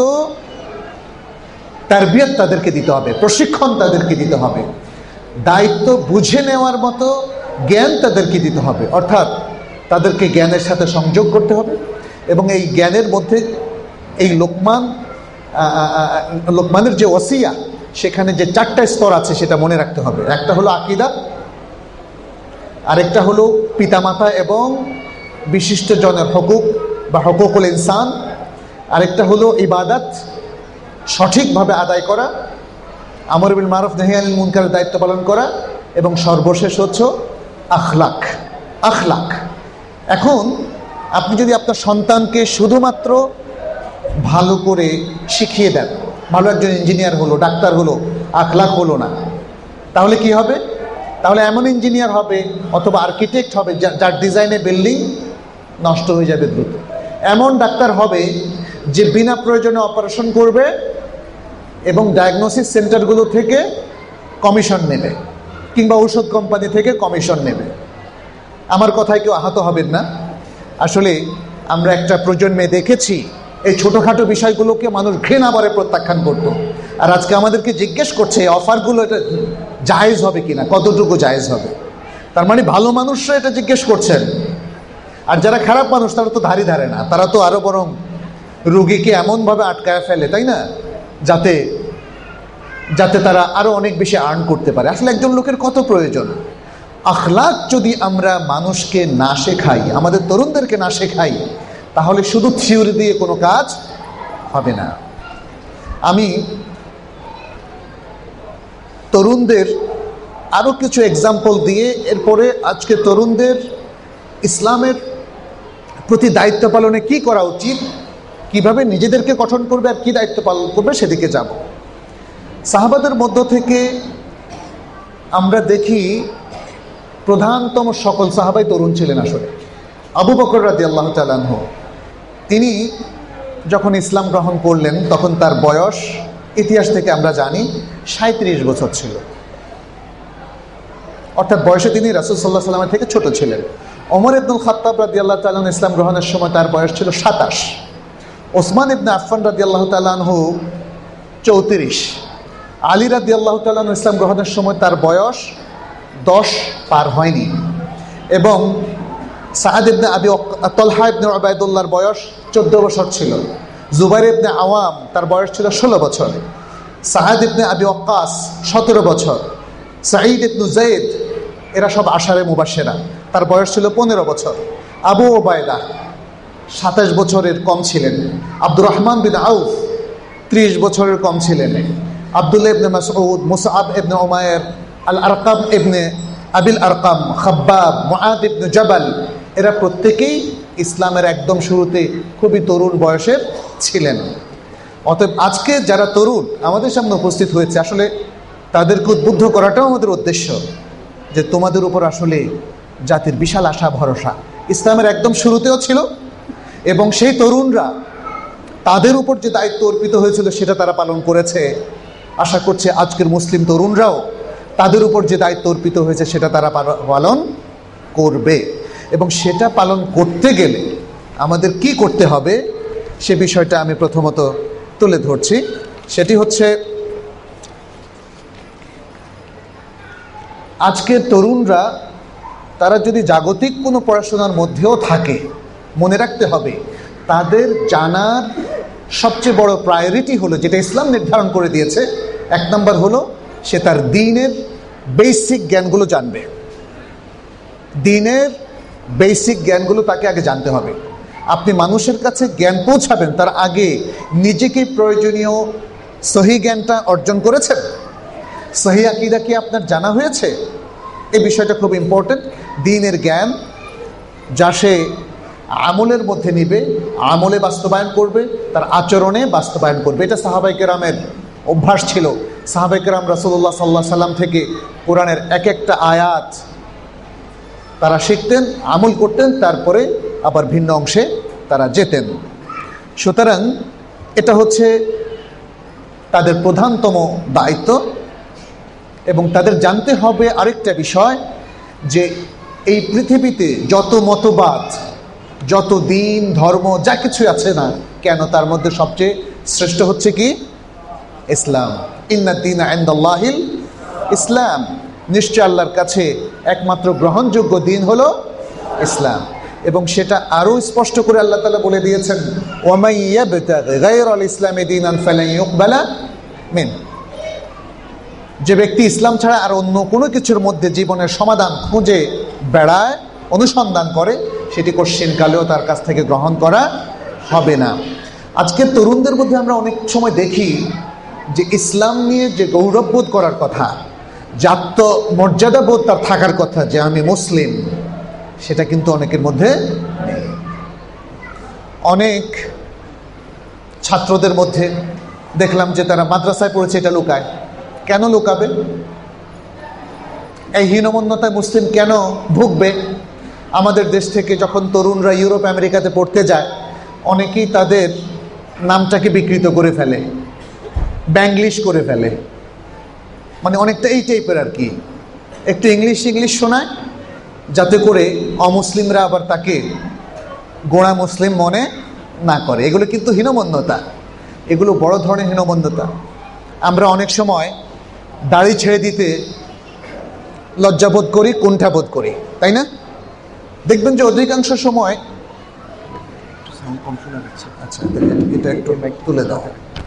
তারবিয়াত তাদেরকে দিতে হবে, প্রশিক্ষণ তাদেরকে দিতে হবে, দায়িত্ব বুঝে নেওয়ার মতো জ্ঞান তাদেরকে দিতে হবে। অর্থাৎ তাদেরকে জ্ঞানের সাথে সংযোগ করতে হবে এবং এই জ্ঞানের মধ্যে এই লোকমান লোকমানের যে ওসিয়া, সেখানে যে চারটা স্তর আছে সেটা মনে রাখতে হবে। একটা হলো আকীদা, আরেকটা হলো পিতামাতা এবং বিশিষ্ট জনের হুকুক বা হুকুকুল ইনসান, আরেকটা হলো ইবাদত সঠিকভাবে আদায় করা, আমর বিল মারুফ নাহি আনিল মুনকারের দায়িত্ব পালন করা, এবং সর্বশেষ হচ্ছে আখলাক। আখলাক এখন আপনি যদি আপনার সন্তানকে শুধুমাত্র ভালো করে শিখিয়ে দেন, ভালো একজন ইঞ্জিনিয়ার হলো, ডাক্তার হলো, আখলাক হলো না, তাহলে কি হবে? তাহলে এমন ইঞ্জিনিয়ার হবে অথবা আর্কিটেক্ট হবে যার ডিজাইনে বিল্ডিং নষ্ট হয়ে যাবে দ্রুত। এমন ডাক্তার হবে যে বিনা প্রয়োজনে অপারেশন করবে এবং ডায়াগনোসিস সেন্টারগুলো থেকে কমিশন নেবে, কিংবা ঔষধ কোম্পানি থেকে কমিশন নেবে। আমার কথায় কেউ আহত হবেন না। আসলে আমরা একটা প্রজন্মে দেখেছি এই ছোটোখাটো বিষয়গুলোকে মানুষ ঘৃণা ভরে প্রত্যাখ্যান করতো, আর আজকে আমাদেরকে জিজ্ঞেস করছে এই অফারগুলো এটা জায়েজ হবে কিনা, কতটুকু জায়েজ হবে। তার মানে ভালো মানুষরা এটা জিজ্ঞেস করছেন, আর যারা খারাপ মানুষ তারা তো ধারই ধারে না, তারা তো আরো বরং রোগীকে এমনভাবে আটকায় ফেলে, তাই না, যাতে যাতে তারা আরো অনেক বেশি আর্ন করতে পারে। আসলে একজন লোকের কত প্রয়োজন। আখলাক যদি আমরা মানুষকে না শেখাই, আমাদের তরুণদেরকে না শেখাই, তাহলে শুধু থিওরি দিয়ে কোনো কাজ হবে না। আমি তরুণদের আরো কিছু এক্সাম্পল দিয়ে এরপরে আজকে তরুণদের ইসলামের প্রতি দায়িত্ব পালনে কি করা উচিত, কিভাবে নিজেদেরকে গঠন করবে আর কি দায়িত্ব পালন করবে সেদিকে যাব। সাহাবাদের মধ্য থেকে আমরা দেখি প্রধানতম সকল সাহাবাই তরুণ ছিলেন। আসলে আবু বকর রাদিয়াল্লাহু তাআলা আনহু, তিনি যখন ইসলাম গ্রহণ করলেন তখন তার বয়স ইতিহাস থেকে আমরা জানি সাঁত্রিশ বছর ছিল, অর্থাৎ বয়সে তিনি রাসূল সাল্লাল্লাহু আলাইহি ওয়াসাল্লামের থেকে ছোট ছিলেন। ওমর ইবনুল খাত্তাব রাদিয়াল্লাহু তাআলা আনহু ইসলাম গ্রহণের সময় তার বয়স ছিল সাতাশ, ওসমান ইবনে আফফান রাদিয়াল্লাহু তাআলা আনহু চৌত্রিশ, আলী রাদিয়াল্লাহু তাআলা আনহু ইসলাম গ্রহণের সময় তার বয়স দশ পার হয়নি, এবং সাদ ইবনে আবি তালহা ইবনে উবাইদুল্লাহর বয়স চোদ্দ বছর ছিল, জুবাইর ইবনে আওয়াম তার বয়স ছিল ষোলো বছর, সাদ ইবনে আবি ওয়াক্কাস সতেরো বছর, সাঈদ ইবনে যায়েদ এরা সব আশারে মুবাশশিরা, তার বয়স ছিল পনেরো বছর, আবু ওবায়দা সাতাশ বছরের কম ছিলেন, আব্দুর রহমান বিন আউফ ত্রিশ বছরের কম ছিলেন, আব্দুল্লাহ ইবনে মাসউদ, মুসআব ইবনে উমায়ের, আল আরকাম ইবনে আবিল আরকাম, খাব্বাব, মুআদ ইবনে জাবাল এরা প্রত্যেকেই ইসলামের একদম শুরুতে খুবই তরুণ বয়সের ছিলেন। অতএব আজকে যারা তরুণ আমাদের সামনে উপস্থিত হয়েছে, আসলে তাদেরকে উদ্বুদ্ধ করাটাও আমাদের উদ্দেশ্য, যে তোমাদের উপর আসলে জাতির বিশাল আশা ভরসা ইসলামের একদম শুরুতেও ছিল, এবং সেই তরুণরা তাদের উপর যে দায়িত্ব অর্পিত হয়েছিল সেটা তারা পালন করেছে। আশা করছে আজকের মুসলিম তরুণরাও তাদের উপর যে দায়িত্ব অর্পিত হয়েছে সেটা তারা পালন করবে। এবং সেটা পালন করতে গেলে আমাদের কি করতে হবে সে বিষয়টা আমি প্রথমত তুলে ধরছি। সেটি হচ্ছে, আজকের তরুণরা তারা যদি জাগতিক কোনো পড়াশোনার মধ্যেও থাকে, মনে রাখতে হবে তাদের জানার সবচেয়ে বড় প্রায়োরিটি হলো, যেটা ইসলাম নির্ধারণ করে দিয়েছে, এক নম্বর হলো সে তার দ্বীনের বেসিক জ্ঞানগুলো জানবে। দ্বীনের বেসিক জ্ঞানগুলো তাকে আগে জানতে হবে। আপনি মানুষের কাছে জ্ঞান পৌঁছাবেন তার আগে নিজেকে প্রয়োজনীয় সহি জ্ঞানটা অর্জন করেছেন, সহি আকীদা কি আপনার জানা হয়েছে, এই বিষয়টা খুব ইম্পর্টেন্ট। দ্বীনের জ্ঞান যা সে আমলের মধ্যে নিবে, আমলে বাস্তবায়ন করবে, তার আচরণে বাস্তবায়ন করবে। এটা সাহাবায়ে কেরামের অভ্যাস ছিল। সাহাবায়ে কেরাম রাসূলুল্লাহ সাল্লাল্লাহু আলাইহি সাল্লাম থেকে কোরআনের এক একটা আয়াত তারা শিখতেন, আমল করতেন, তারপরে আবার ভিন্ন অংশে তারা যেতেন। সুতরাং এটা হচ্ছে তাদের প্রধানতম দায়িত্ব। এবং তাদের জানতে হবে আরেকটা বিষয়, যে এই পৃথিবীতে যত মতবাদ, যত দিন ধর্ম যা কিছু আছে না কেন, তার মধ্যে সবচেয়ে শ্রেষ্ঠ হচ্ছে কি? ইসলাম। ইন্নাদ দীনা ইনদাল্লাহিল ইসলাম। নিশ্চয় আল্লাহর কাছে একমাত্র গ্রহণযোগ্য দিন হলো ইসলাম। এবং সেটা আরও স্পষ্ট করে আল্লাহ তাআলা বলে দিয়েছেন, ওয়া মান ইয়াবতাগি গায়রাল ইসলামি দীনান ফালান ইউকবালা মিন। যে ব্যক্তি ইসলাম ছাড়া আর অন্য কোনো কিছুর মধ্যে জীবনের সমাধান খুঁজে বেড়ায়, অনুসন্ধান করে, সেটি কোশ্চিনকালেও তার কাছ থেকে গ্রহণ করা হবে না। আজকের তরুণদের মধ্যে আমরা অনেক সময় দেখি যে ইসলাম নিয়ে যে গৌরববোধ করার কথা, যে আত্মমর্যাদাবোধ তার থাকার কথা, যে আমি মুসলিম, সেটা কিন্তু অনেকের মধ্যে নেই। অনেক ছাত্রদের মধ্যে দেখলাম যে তারা মাদ্রাসায় পড়েছে, এটা লুকায়। কেন লুকাবে? এই হীনমন্যতায় মুসলিম কেন ভুগবে? আমাদের দেশ থেকে যখন তরুণরা ইউরোপ আমেরিকাতে পড়তে যায়, অনেকেই তাদের নামটাকে বিকৃত করে ফেলে, ব্যাংলিশ করে ফেলে, মানে অনেকটা এই টাইপের আর কি, একটু ইংলিশ ইংলিশ শোনায়, যাতে করে অমুসলিমরা আবার তাকে গোঁড়া মুসলিম মনে না করে। এগুলো কিন্তু হীনমন্যতা, এগুলো বড় ধরনের হীনমন্যতা। আমরা অনেক সময় দাড়ি ছেড়ে দিতে লজ্জাবোধ করি, কুণ্ঠাবোধ করি, তাই না? দেখবেন যে অধিকাংশ সময়, আচ্ছা এটা একটু তুলে দাও,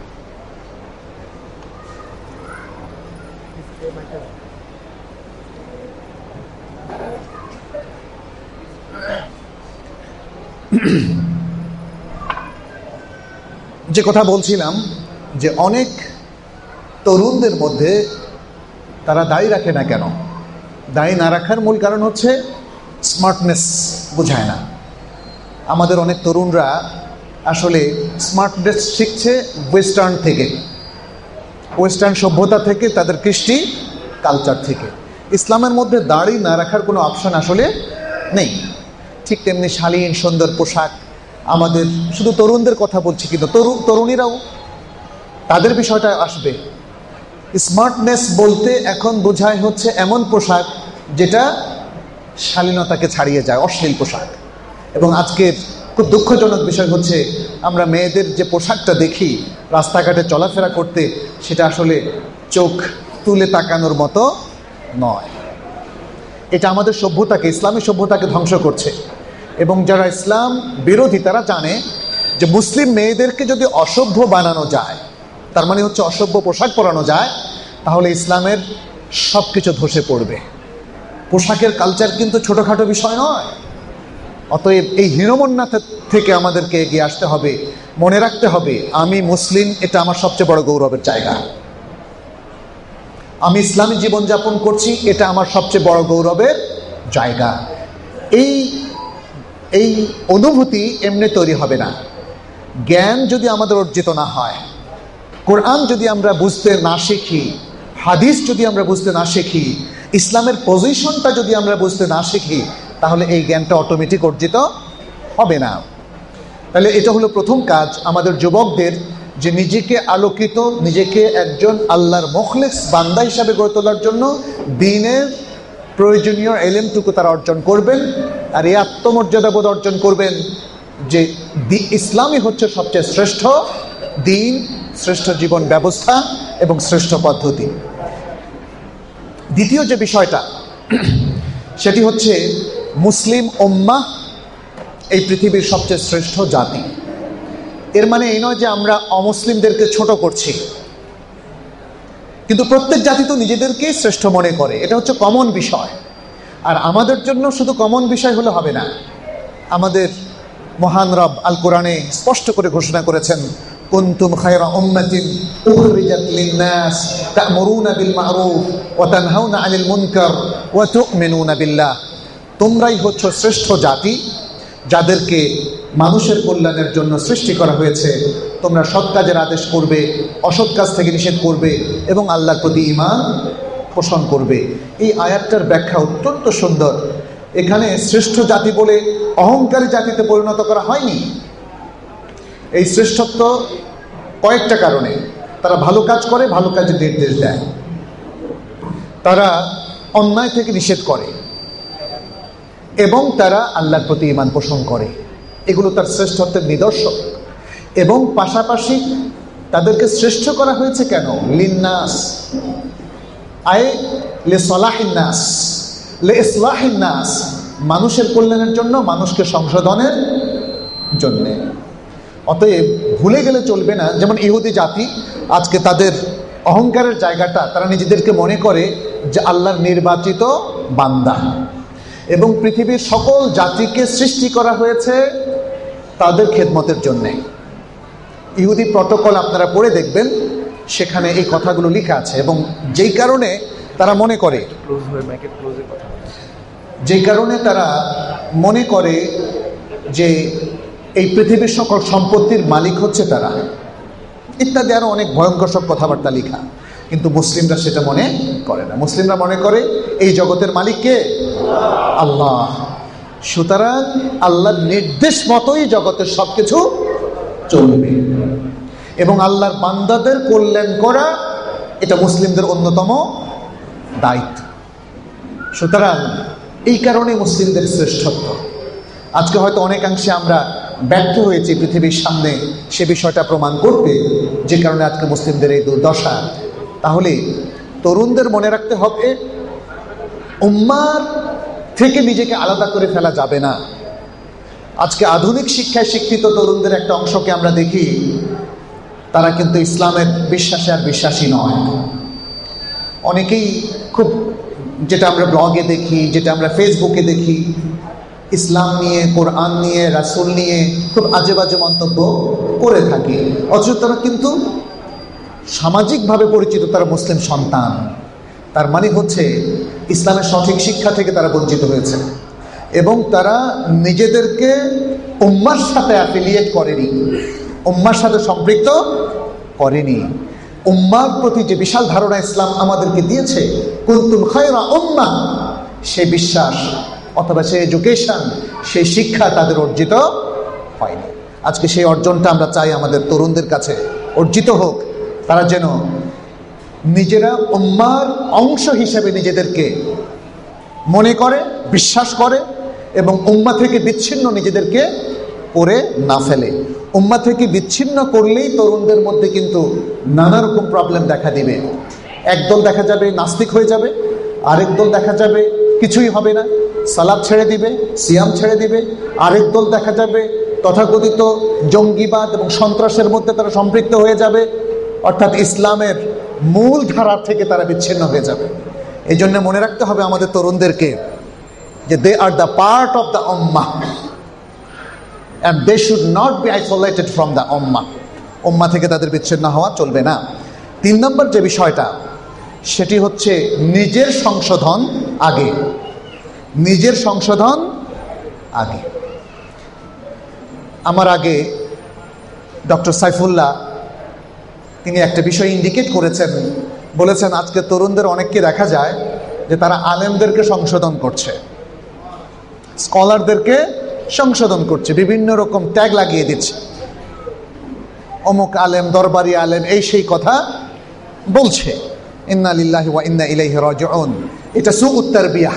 যে কথা বলছিলাম, যে অনেক তরুণদের মধ্যে তারা দাড়ি রাখে না কেন? দাড়ি না রাখার মূল কারণ হচ্ছে স্মার্টনেস বোঝায় না। আমাদের অনেক তরুণরা আসলে স্মার্টনেস শিখছে ওয়েস্টার্ন থেকে, ওয়েস্টার্ন সভ্যতা থেকে, তাদের কৃষ্টি কালচার থেকে। ইসলামের মধ্যে দাড়ি না রাখার কোনো অপশন আসলে নেই। ঠিক তেমনি শালীন সুন্দর পোশাক, আমাদের শুধু তরুণদের কথা বলছি, কিন্তু তরুণ তরুণীরাও তাদের বিষয়টা আসবে। স্মার্টনেস বলতে এখন বোঝায় হচ্ছে এমন পোশাক যেটা শালীনতাকে ছাড়িয়ে যায়, অশ্লীল পোশাক। এবং আজকের খুব দুঃখজনক বিষয় হচ্ছে, আমরা মেয়েদের যে পোশাকটা দেখি রাস্তাঘাটে চলাফেরা করতে, সেটা আসলে চোখ তুলে তাকানোর মতো নয়। এটা আমাদের সভ্যতাকে, ইসলামী সভ্যতাকে ধ্বংস করছে। এবং যারা ইসলাম বিরোধী তারা জানে যে মুসলিম মেয়েদেরকে যদি অসভ্য বানানো যায়, তার মানে হচ্ছে অসভ্য পোশাক পরানো যায়, তাহলে ইসলামের সব কিছু ধসে পড়বে। পোশাকের কালচার কিন্তু ছোটোখাটো বিষয় নয়। অতএব এই হীনমন্যতা থেকে আমাদেরকে এগিয়ে আসতে হবে। মনে রাখতে হবে, আমি মুসলিম, এটা আমার সবচেয়ে বড় গৌরবের জায়গা। আমি ইসলামী জীবনযাপন করছি, এটা আমার সবচেয়ে বড় গৌরবের জায়গা। এই এই অনুভূতি এমনি তৈরি হবে না। জ্ঞান যদি আমাদের অর্জিত না হয়, কোরআন যদি আমরা বুঝতে না শিখি, হাদিস যদি আমরা বুঝতে না শিখি, ইসলামের পজিশনটা যদি আমরা বুঝতে না শিখি, তাহলে এই জ্ঞানটা অটোমেটিক অর্জিত হবে না। তাহলে এটা হলো প্রথম কাজ আমাদের যুবকদের, যে নিজেকে আলোকিত, নিজেকে একজন আল্লাহর মুখলিস বান্দা হিসাবে গড়ে তোলার জন্য দ্বীনের প্রয়োজনীয় এলেমটুকু তারা অর্জন করবেন। আর এই আত্মমর্যাদাবোধ অর্জন করবেন যে ইসলামই হচ্ছে সবচেয়ে শ্রেষ্ঠ দ্বীন, শ্রেষ্ঠ জীবন ব্যবস্থা এবং শ্রেষ্ঠ পদ্ধতি। দ্বিতীয় যে বিষয়টা, সেটি হচ্ছে মুসলিম উম্মাহ এই পৃথিবীর সবচেয়ে শ্রেষ্ঠ জাতি। এর মানে এই নয় যে আমরা অমুসলিমদেরকে ছোট করছি, কিন্তু প্রত্যেক জাতি তো নিজেদেরকেই শ্রেষ্ঠ মনে করে, এটা হচ্ছে কমন বিষয়। আর আমাদের জন্য শুধু কমন বিষয় হলে হবে না। আমাদের মহান রব আল কোরআনে স্পষ্ট করে ঘোষণা করেছেন, কুনতুম খায়রা উম্মাতিন উখরিজাত লিন-নাস তা'মুরুনা বিল মা'রুফ ওয়া তানহাউনা আনিল মুনকার ওয়া তু'মিনুনা বিল্লাহ। তোমরাই হচ্ছ শ্রেষ্ঠ জাতি, যাদেরকে মানুষের কল্যাণের জন্য সৃষ্টি করা হয়েছে। তোমরা সৎ কাজের আদেশ করবে, অসৎ কাজ থেকে নিষেধ করবে এবং আল্লাহর প্রতি ঈমান পোষণ করবে। এই আয়াতটার ব্যাখ্যা অত্যন্ত সুন্দর। এখানে শ্রেষ্ঠ জাতি বলে অহংকারী জাতিতে পরিণত করা হয়নি। এই শ্রেষ্ঠত্ব কয়েকটা কারণে। তারা ভালো কাজ করে, ভালো কাজের নির্দেশ দেয়, তারা অন্যায় থেকে নিষেধ করে এবং তারা আল্লাহর প্রতি ঈমান পোষণ করে। এগুলো তার শ্রেষ্ঠত্বের নিদর্শন। এবং পাশাপাশি তাদেরকে শ্রেষ্ঠ করা হয়েছে কেন? লিন্নাস, আয় লে সলাহিন্নাস, লে ইসলাহিন্নাস, মানুষের কল্যাণের জন্য, মানুষকে সংশোধনের জন্যে। অতএব ভুলে গেলে চলবে না, যেমন ইহুদি জাতি আজকে তাদের অহংকারের জায়গাটা, তারা নিজেদেরকে মনে করে যে আল্লাহর নির্বাচিত বান্দা, এবং পৃথিবীর সকল জাতিকে সৃষ্টি করা হয়েছে তাদের খেদমতের জন্যে। ইহুদি প্রটোকল আপনারা পড়ে দেখবেন, সেখানে এই কথাগুলো লেখা আছে। এবং যেই কারণে তারা মনে করে যেই কারণে তারা মনে করে যে এই পৃথিবীর সকল সম্পত্তির মালিক হচ্ছে তারা, ইত্যাদি আরো অনেক ভয়ঙ্কর সব কথাবার্তা লেখা। কিন্তু মুসলিমরা সেটা মনে করে না। মুসলিমরা মনে করে এই জগতের মালিক কে? আল্লাহ। সুতরাং আল্লাহর নির্দেশ মতোই জগতের সবকিছু চলবে এবং আল্লাহর বান্দাদের কল্যাণ করা এটা মুসলিমদের অন্যতম দায়িত্ব। সুতরাং এই কারণে মুসলিমদের শ্রেষ্ঠত্ব। আজকে হয়তো অনেকাংশে আমরা ব্যর্থ হয়েছি পৃথিবীর সামনে সে বিষয়টা প্রমাণ করতে, যে কারণে আজকে মুসলিমদের এই দুর্দশা। তাহলে তরুণদের মনে রাখতে হবে, উম্মার থেকে নিজেকে আলাদা করে ফেলা যাবে না। আজকে আধুনিক শিক্ষায় শিক্ষিত তরুণদের একটা অংশকে আমরা দেখি, তারা কিন্তু ইসলামের বিশ্বাসে আর বিশ্বাসী নয়। অনেকেই খুব, যেটা আমরা ব্লগে দেখি, যেটা আমরা ফেসবুকে দেখি, ইসলাম নিয়ে, কোরআন নিয়ে, রাসূল নিয়ে খুব আজে বাজে মন্তব্য করে থাকে। অথচ তারা কিন্তু সামাজিকভাবে পরিচিত, তারা মুসলিম সন্তান। তার মানে হচ্ছে ইসলামের সঠিক শিক্ষা থেকে তারা বঞ্চিত হয়েছে এবং তারা নিজেদেরকে উম্মার সাথে অ্যাফিলিয়েট করেনি, উম্মার সাথে সম্পৃক্ত করেনি। উম্মার প্রতি যে বিশাল ধারণা ইসলাম আমাদেরকে দিয়েছে, কুনতুম খায়রা উম্মাহ, সেই বিশ্বাস অথবা সেই এডুকেশন, সেই শিক্ষা তাদের অর্জিত হয়নি। আজকে সেই অর্জনটা আমরা চাই আমাদের তরুণদের কাছে অর্জিত হোক। তারা যেন নিজেরা উম্মার অংশ হিসেবে নিজেদেরকে মনে করে, বিশ্বাস করে এবং উম্মা থেকে বিচ্ছিন্ন নিজেদেরকে করে না ফেলে। উম্মা থেকে বিচ্ছিন্ন করলেই তরুণদের মধ্যে কিন্তু নানা রকম প্রবলেম দেখা দিবে। একদল দেখা যাবে নাস্তিক হয়ে যাবে, আরেক দল দেখা যাবে কিছুই হবে না, সালাত ছেড়ে দিবে, সিয়াম ছেড়ে দিবে। আরেক দল দেখা যাবে তথাকথিত জঙ্গিবাদ এবং সন্ত্রাসের মধ্যে তারা সম্পৃক্ত হয়ে যাবে, অর্থাৎ ইসলামের মূল ধারা থেকে তারা বিচ্ছিন্ন হয়ে যাবে। এই জন্য মনে রাখতে হবে আমাদের তরুণদেরকে যে they are the part of the উম্মাহ and they should not be isolated from the ummah. উম্মাহ থেকে তাদের বিচ্ছিন্ন হওয়া চলবে না। তিন নম্বর যে বিষয়টা, সেটি হচ্ছে নিজের সংশোধন আগে, নিজের সংশোধন আগে। আমার আগে ডক্টর সাইফুল্লাহ তিনি একটা বিষয় ইন্ডিকেট করেছেন, বলেছেন আজকে তরুণদের অনেককে দেখা যায় যে তারা আলেমদেরকে সংশোধন করছে, স্কলারদেরকে সংশোধন করছে, বিভিন্ন রকম ট্যাগ লাগিয়ে দিচ্ছে, অমুক আলেম, দরবারি আলেম, এই সেই কথা বলছে। ইন্না লিল্লাহি ওয়া ইন্না ইলাইহি রাজিউন। এটা সুউত তারবিয়াহ।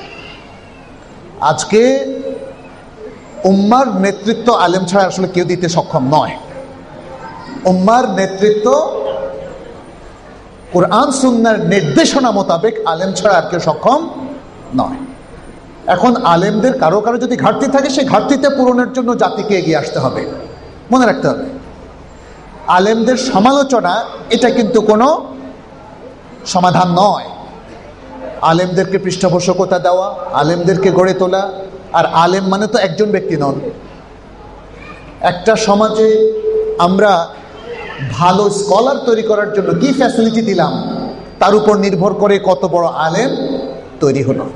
আজকে উম্মার নেতৃত্ব আলেম ছাড়া আসলে কেউ দিতে সক্ষম নয়। উম্মার নেতৃত্ব কোরআন সুন্নাহর নির্দেশনা মোতাবেক আলেম ছাড়া আর কেউ সক্ষম নয়। এখন আলেমদের কারো কারো যদি ঘাটতি থাকে, সেই ঘাটতিতে পূরণের জন্য জাতিকে এগিয়ে আসতে হবে। মনে রাখতে হবে, আলেমদের সমালোচনা এটা কিন্তু কোনো সমাধান নয়। আলেমদেরকে পৃষ্ঠপোষকতা দেওয়া, আলেমদেরকে গড়ে তোলা, আর আলেম মানে তো একজন ব্যক্তি নন। একটা সমাজে আমরা ভালো স্কলার তৈরি করার জন্য কি ফ্যাসিলিটি দিলাম তার উপর নির্ভর করে কত বড় আলেম তৈরি হলো।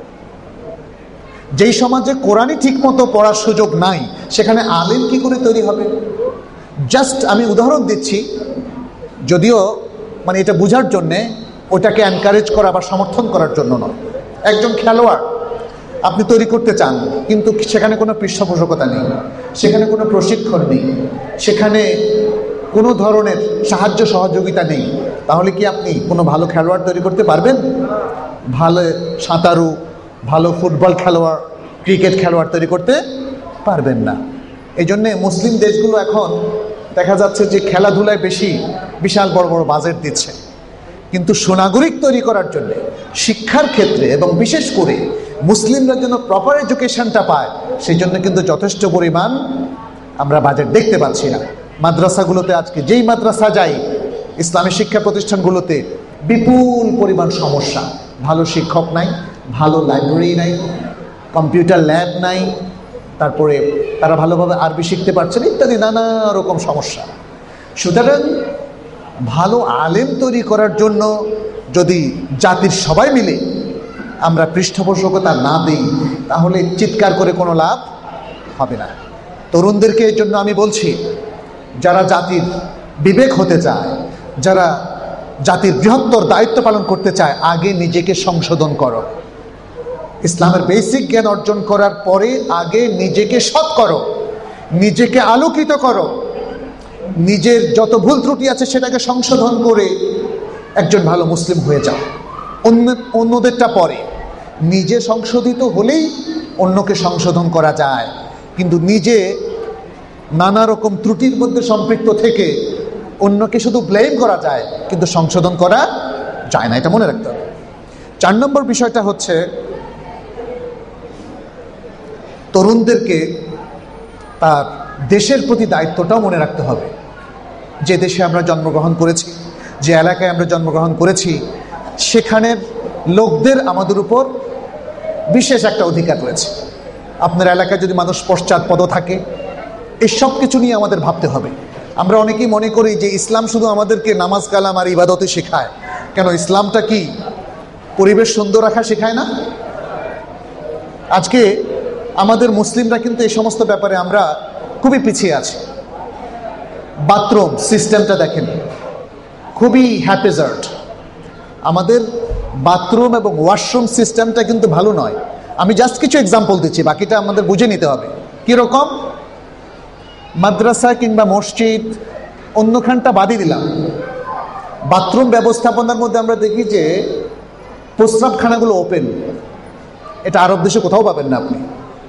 যেই সমাজে কোরআনই ঠিক মতো পড়ার সুযোগ নাই, সেখানে আলেম কি করে তৈরি হবে? জাস্ট আমি উদাহরণ দিচ্ছি, যদিও মানে এটা বোঝার জন্যে, ওটাকে এনকারেজ করা বা সমর্থন করার জন্য নয়। একজন খেলোয়াড় আপনি তৈরি করতে চান, কিন্তু সেখানে কোনো পৃষ্ঠপোষকতা নেই, সেখানে কোনো প্রশিক্ষণ নেই, সেখানে কোনো ধরনের সাহায্য সহযোগিতা নেই, তাহলে কি আপনি কোনো ভালো খেলোয়াড় তৈরি করতে পারবেন? ভালো সাঁতারু, ভালো ফুটবল খেলোয়াড়, ক্রিকেট খেলোয়াড় তৈরি করতে পারবেন না। এই জন্যে মুসলিম দেশগুলো এখন দেখা যাচ্ছে যে খেলাধুলায় বেশি বিশাল বড় বড় বাজেট দিচ্ছে, কিন্তু সুনাগরিক তৈরি করার জন্য শিক্ষার ক্ষেত্রে এবং বিশেষ করে মুসলিমরা যেন প্রপার এডুকেশনটা পায়, সেই জন্য কিন্তু যথেষ্ট পরিমাণ আমরা বাজেট দেখতে পাচ্ছি না। মাদ্রাসাগুলোতে আজকে যেই মাদ্রাসা যাই, ইসলামী শিক্ষা প্রতিষ্ঠানগুলোতে বিপুল পরিমাণ সমস্যা। ভালো শিক্ষক নাই, ভালো লাইব্রেরি নাই, কম্পিউটার ল্যাব নাই, তারপরে তারা ভালোভাবে আরবি শিখতে পারছে না, ইত্যাদি নানা রকম সমস্যা। সুতরাং ভালো আলেম তৈরি করার জন্য যদি জাতির সবাই মিলে আমরা পৃষ্ঠপোষকতা না দিই, তাহলে চিৎকার করে কোনো লাভ হবে না। তরুণদেরকে এর জন্য আমি বলছি, যারা জাতির বিবেক হতে চায়, যারা জাতির বৃহত্তর দায়িত্ব পালন করতে চায়, আগে নিজেকে সংশোধন করো। ইসলামের বেসিক জ্ঞান অর্জন করার পরে আগে নিজেকে সৎ করো, নিজেকে আলোকিত করো, নিজের যত ভুল ত্রুটি আছে সেটাকে সংশোধন করে একজন ভালো মুসলিম হয়ে যাও। অন্য অন্যদেরটা পরে। নিজে সংশোধিত হলেই অন্যকে সংশোধন করা যায়, কিন্তু নিজে নানা রকম ত্রুটির মধ্যে সম্পৃক্ত থেকে অন্যকে শুধু ব্লেম করা যায়, কিন্তু সংশোধন করা যায় না। এটা মনে রাখতে হবে। চার নম্বর বিষয়টা হচ্ছে, তরুণদেরকে তার দেশের প্রতি দায়িত্বটাও মনে রাখতে হবে। যে দেশে আমরা জন্মগ্রহণ করেছি, যে এলাকায় আমরা জন্মগ্রহণ করেছি, সেখানের লোকদের আমাদের উপর বিশেষ একটা অধিকার রয়েছে। আপনার এলাকায় যদি মানুষ পশ্চাৎপদ থাকে, এই সব কিছু নিয়ে আমাদের ভাবতে হবে। আমরা অনেকেই মনে করি যে ইসলাম শুধু আমাদেরকে নামাজ কালাম আর ইবাদতে শেখায়। কেন, ইসলামটা কি পরিবেশ সুন্দর রাখা শেখায় না? আজকে আমাদের মুসলিমরা কিন্তু এই সমস্ত ব্যাপারে আমরা খুবই পিছিয়ে আছি। বাথরুম সিস্টেমটা দেখেন, খুবই হ্যাপেজার্ড। আমাদের বাথরুম এবং ওয়াশরুম সিস্টেমটা কিন্তু ভালো নয়। আমি জাস্ট কিছু এক্সাম্পল দিচ্ছি, বাকিটা আমাদের বুঝে নিতে হবে। কীরকম? মাদ্রাসা কিংবা মসজিদ অন্যখানটা বাদই দিলাম, বাথরুম ব্যবস্থাপনার মধ্যে আমরা দেখি যে প্রস্রাবখানাগুলো ওপেন। এটা আরব দেশে কোথাও পাবেন না আপনি।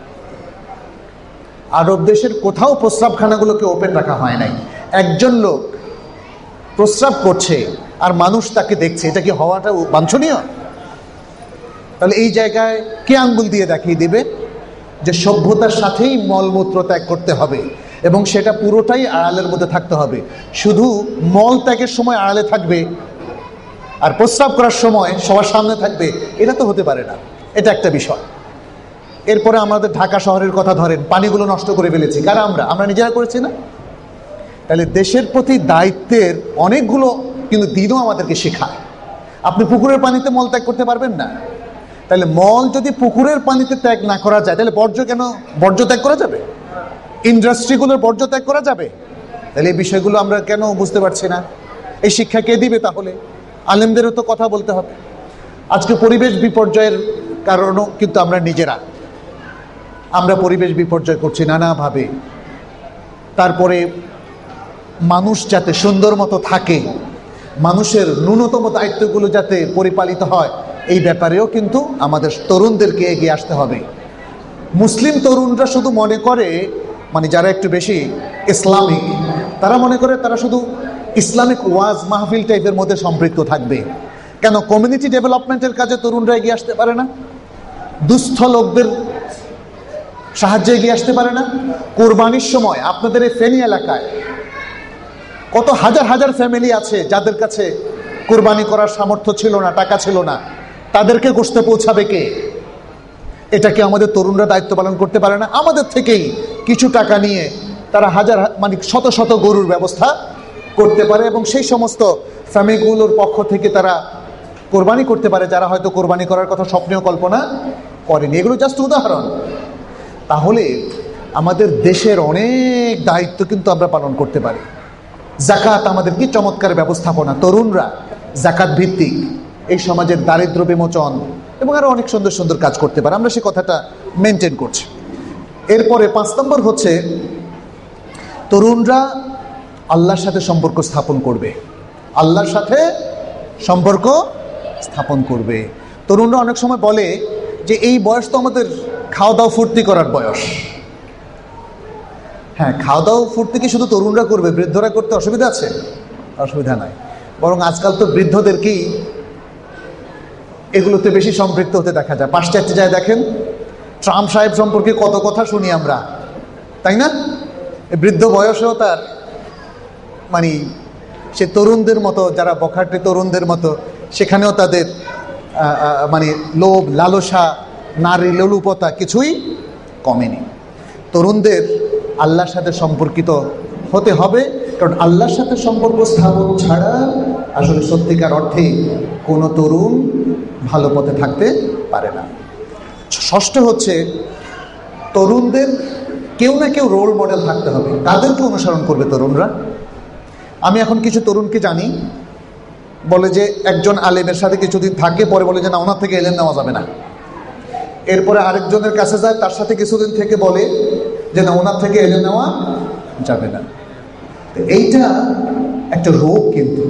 আরব দেশের কোথাও প্রস্রাবখানাগুলোকে ওপেন রাখা হয় নাই। একজন লোক প্রস্রাব করছে আর মানুষ তাকে দেখছে, এটা কি হওয়াটা বাঞ্ছনীয়? তাহলে এই জায়গায় কে আঙ্গুল দিয়ে দেখিয়ে দেবে যে সভ্যতার সাথেই মলমূত্র ত্যাগ করতে হবে এবং সেটা পুরোটাই আড়ালের মধ্যে থাকতে হবে। শুধু মল ত্যাগের সময় আড়ালে থাকবে আর প্রস্রাব করার সময় সবার সামনে থাকবে, এটা তো হতে পারে না। এটা একটা বিষয়। এরপরে আমাদের ঢাকা শহরের কথা ধরেন, পানিগুলো নষ্ট করে ফেলেছি কারা? আমরা আমরা নিজেরা করেছি না? তাহলে দেশের প্রতি দায়িত্বের অনেকগুলো কিন্তু দিনও আমাদেরকে শেখায়। আপনি পুকুরের পানিতে মল ত্যাগ করতে পারবেন না, তাহলে মল যদি পুকুরের পানিতে ত্যাগ না করা যায়, তাহলে বর্জ্য কেন বর্জ্য ত্যাগ করা যাবে? ইন্ডাস্ট্রিগুলোর বর্জ্য ত্যাগ করা যাবে? তাহলে এই বিষয়গুলো আমরা কেন বুঝতে পারছি না? এই শিক্ষা কে দিবে? তাহলে আলেমদেরও তো কথা বলতে হবে। আজকে পরিবেশ বিপর্যয়ের কারণও কিন্তু আমরা নিজেরা, আমরা পরিবেশ বিপর্যয় করছি নানাভাবে। তারপরে মানুষ যাতে সুন্দর মতো থাকে, মানুষের ন্যূনতম দায়িত্বগুলো যাতে পরিপালিত হয়, এই ব্যাপারেও কিন্তু আমাদের তরুণদেরকে এগিয়ে আসতে হবে। মুসলিম তরুণরা শুধু মনে করে, মানে যারা একটু বেশি ইসলামিক, তারা মনে করে তারা শুধু ইসলামিক ওয়াজ মাহফিল টাইপের মধ্যে সম্পৃক্ত থাকবে। কেন কমিউনিটি ডেভেলপমেন্টের কাজে তরুণরা এগিয়ে আসতে পারে না? দুস্থ লোকদের সাহায্যে এগিয়ে আসতে পারে না? কোরবানির সময় আপনাদের এই ফেনী এলাকায় কত হাজার হাজার ফ্যামিলি আছে যাদের কাছে কোরবানি করার সামর্থ্য ছিল না, টাকা ছিল না, তাদেরকে গোশত পৌঁছাবে কে? এটাকে আমাদের তরুণরা দায়িত্ব পালন করতে পারে না? আমাদের থেকেই কিছু টাকা নিয়ে তারা হাজার মানে শত শত গরুর ব্যবস্থা করতে পারে এবং সেই সমস্ত ফ্যামিলিগুলোর পক্ষ থেকে তারা কোরবানি করতে পারে যারা হয়তো কোরবানি করার কথা স্বপ্নেও কল্পনা করেনি। এগুলো জাস্ট উদাহরণ। তাহলে আমাদের দেশের অনেক দায়িত্ব কিন্তু আমরা পালন করতে পারি। জাকাত আমাদের কি চমৎকার ব্যবস্থাপনা, তরুণরা জাকাত ভিত্তিক এই সমাজের দারিদ্র্য বিমোচন এবং আরো অনেক সুন্দর সুন্দর কাজ করতে পারে। আমরা সেই কথাটা মেনটেন করছি। এরপরে পাঁচ নম্বর হচ্ছে তরুণরা আল্লাহর সাথে সম্পর্ক স্থাপন করবে। আল্লাহর সাথে সম্পর্ক স্থাপন করবে। তরুণরা অনেক সময় বলে যে এই বয়স তো আমাদের খাওয়া দাওয়া ফুর্তি করার বয়স। হ্যাঁ, খাওয়া দাওয়া ফুর্তি কি শুধু তরুণরা করবে? বৃদ্ধরা করতে অসুবিধা আছে? অসুবিধা নাই। বরং আজকাল তো বৃদ্ধদেরকেই এগুলোতে বেশি সম্পৃক্ত হতে দেখা যায়। পাশ্চাত্যে যায় দেখেন, ট্রাম্প সাহেব সম্পর্কে কত কথা শুনি আমরা, তাই না? বৃদ্ধ বয়সেও তার মানে সে তরুণদের মতো, যারা বখাটে তরুণদের মতো, সেখানেও তাদের মানে লোভ, লালসা, নারী লোলুপতা কিছুই কমেনি। তরুণদের আল্লাহর সাথে সম্পর্কিত হতে হবে, কারণ আল্লাহর সাথে সম্পর্ক স্থাপন ছাড়া আসলে সত্যিকার অর্থে কোনো তরুণ ভালো পথে থাকতে পারে না। ষষ্ঠ হচ্ছে তরুণদের কেউ না কেউ রোল মডেল থাকতে হবে। তাদেরকে অনুসরণ করবে তরুণরা। আমি এখন কিছু তরুণকে জানি, বলে যে একজন আলেমের সাথে কিছুদিন থাকে, পরে বলে যে না, ওনার থেকে এলেম নেওয়া যাবে না। এরপরে আরেকজনের কাছে যায়, তার সাথে কিছুদিন থেকে বলে যে না, ওনার থেকে এলেম নেওয়া যাবে না। এইটা একটা রোগ। কিন্তু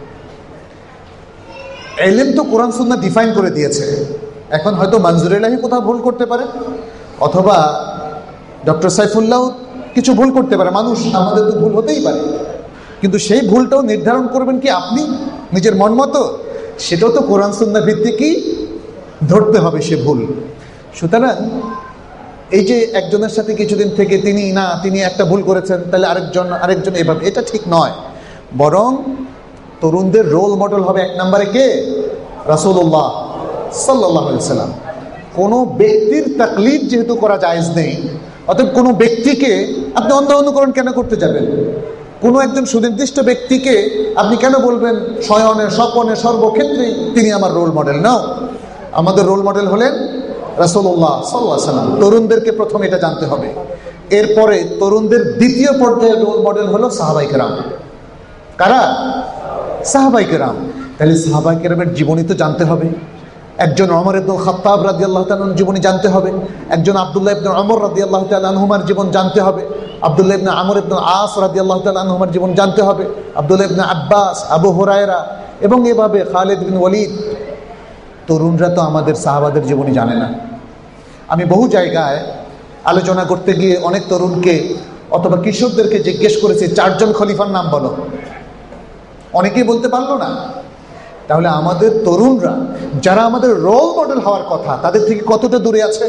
এলেম তো কোরআন সুন্নাহ ডিফাইন করে দিয়েছে। এখন হয়তো মনজুর ইলাহি কোথাও ভুল করতে পারে, অথবা ডক্টর সাইফুল্লাহ কিছু ভুল করতে পারে। মানুষ, আমাদের তো ভুল হতেই পারে, কিন্তু সেই ভুলটাও নির্ধারণ করবেন কি আপনি নিজের মন মতো? সেটাও তো কোরআন সুন্নাহ ভিত্তিকই ধরতে হবে সে ভুল। সুতরাং এই যে একজনের সাথে কিছুদিন থেকে তিনি না, তিনি একটা ভুল করেছেন, তাহলে আরেকজন আরেকজন এভাবে, এটা ঠিক নয়। বরং তরুণদের রোল মডেল হবে এক নম্বরে কে? রাসূলুল্লাহ সাল্লাল্লাহু আলাইহি সাল্লাম। কোনো ব্যক্তির তাকলিদ যেহেতু করা জায়েজ নেই, অতএব কোনো ব্যক্তিকে আপনি অন্ধ অনুকরণ কেন করতে যাবেন? কোনো একজন সুনির্দিষ্ট ব্যক্তিকে আপনি কেন বলবেন শয়নে স্বপনে সর্বক্ষেত্রেই তিনি আমার রোল মডেল? নাও, আমাদের রোল মডেল হলেন রাসূলুল্লাহ সাল্লাল্লাহু আলাইহি সাল্লাম। তরুণদেরকে প্রথম এটা জানতে হবে। এরপরে তরুণদের দ্বিতীয় পর্যায়ের রোল মডেল হলো সাহাবায়ে কেরাম। কারা? সাহাবায়ে কেরাম। তাহলে সাহাবায়ে কেরামের জীবনী তো জানতে হবে। একজন ওমর ইবনুল খাত্তাব রাদিয়াল্লাহু তাআলা আনহুর জীবনী জানতে হবে। একজন আব্দুল্লাহ ইবনে ওমর রাদিয়াল্লাহু তাআলা আনহুমার জীবন জানতে হবে। আব্দুল্লাহ ইবনে আমর ইবনে আস রাদিয়াল্লাহু তাআলা আনহুমার জীবন জানতে হবে। আব্দুল্লাহ ইবনে আব্বাস, আবু হুরায়রা এবং এভাবে খালিদ বিন ওয়ালিদ। তরুণরা তো আমাদের সাহাবাদের জীবনী জানে না। আমি বহু জায়গায় আলোচনা করতে গিয়ে অনেক তরুণকে অথবা কিশোরদেরকে জিজ্ঞেস করেছি, চারজন খলিফার নাম বলো। অনেকেই বলতে পারলো না। তাহলে আমাদের তরুণরা, যারা আমাদের রোল মডেল হওয়ার কথা, তাদের থেকে কতটা দূরে আছে?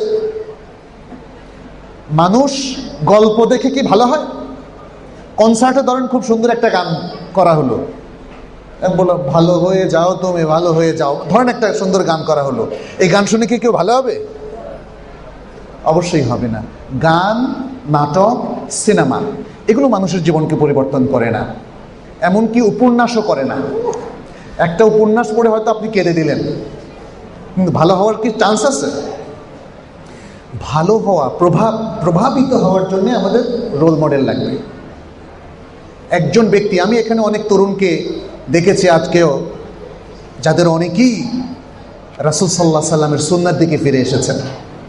মানুষ গল্প দেখে কি ভালো হয়? কনসার্টে ধরেন খুব সুন্দর একটা গান করা হলো, বলো ভালো হয়ে যাও তুমি, ভালো হয়ে যাও, ধরেন একটা সুন্দর গান করা হলো, এই গান শুনে কি কেউ ভালো হবে? অবশ্যই হবে না। গান, নাটক, সিনেমা এগুলো মানুষের জীবনকে পরিবর্তন করে না, এমনকি উপন্যাসও করে না। একটা উপন্যাস পড়ে হয়তো আপনি কেঁদে দিলেন, কিন্তু ভালো হওয়ার কি চান্স আছে? ভালো হওয়া, প্রভাব প্রভাবিত হওয়ার জন্য আমাদের রোল মডেল লাগবে। একজন ব্যক্তি, আমি এখানে অনেক তরুণকে দেখেছি আজকেও, যাদের অনেকেই রাসূল সাল্লাল্লাহু আলাইহি সাল্লামের সুন্নাহর দিকে ফিরে এসেছেন।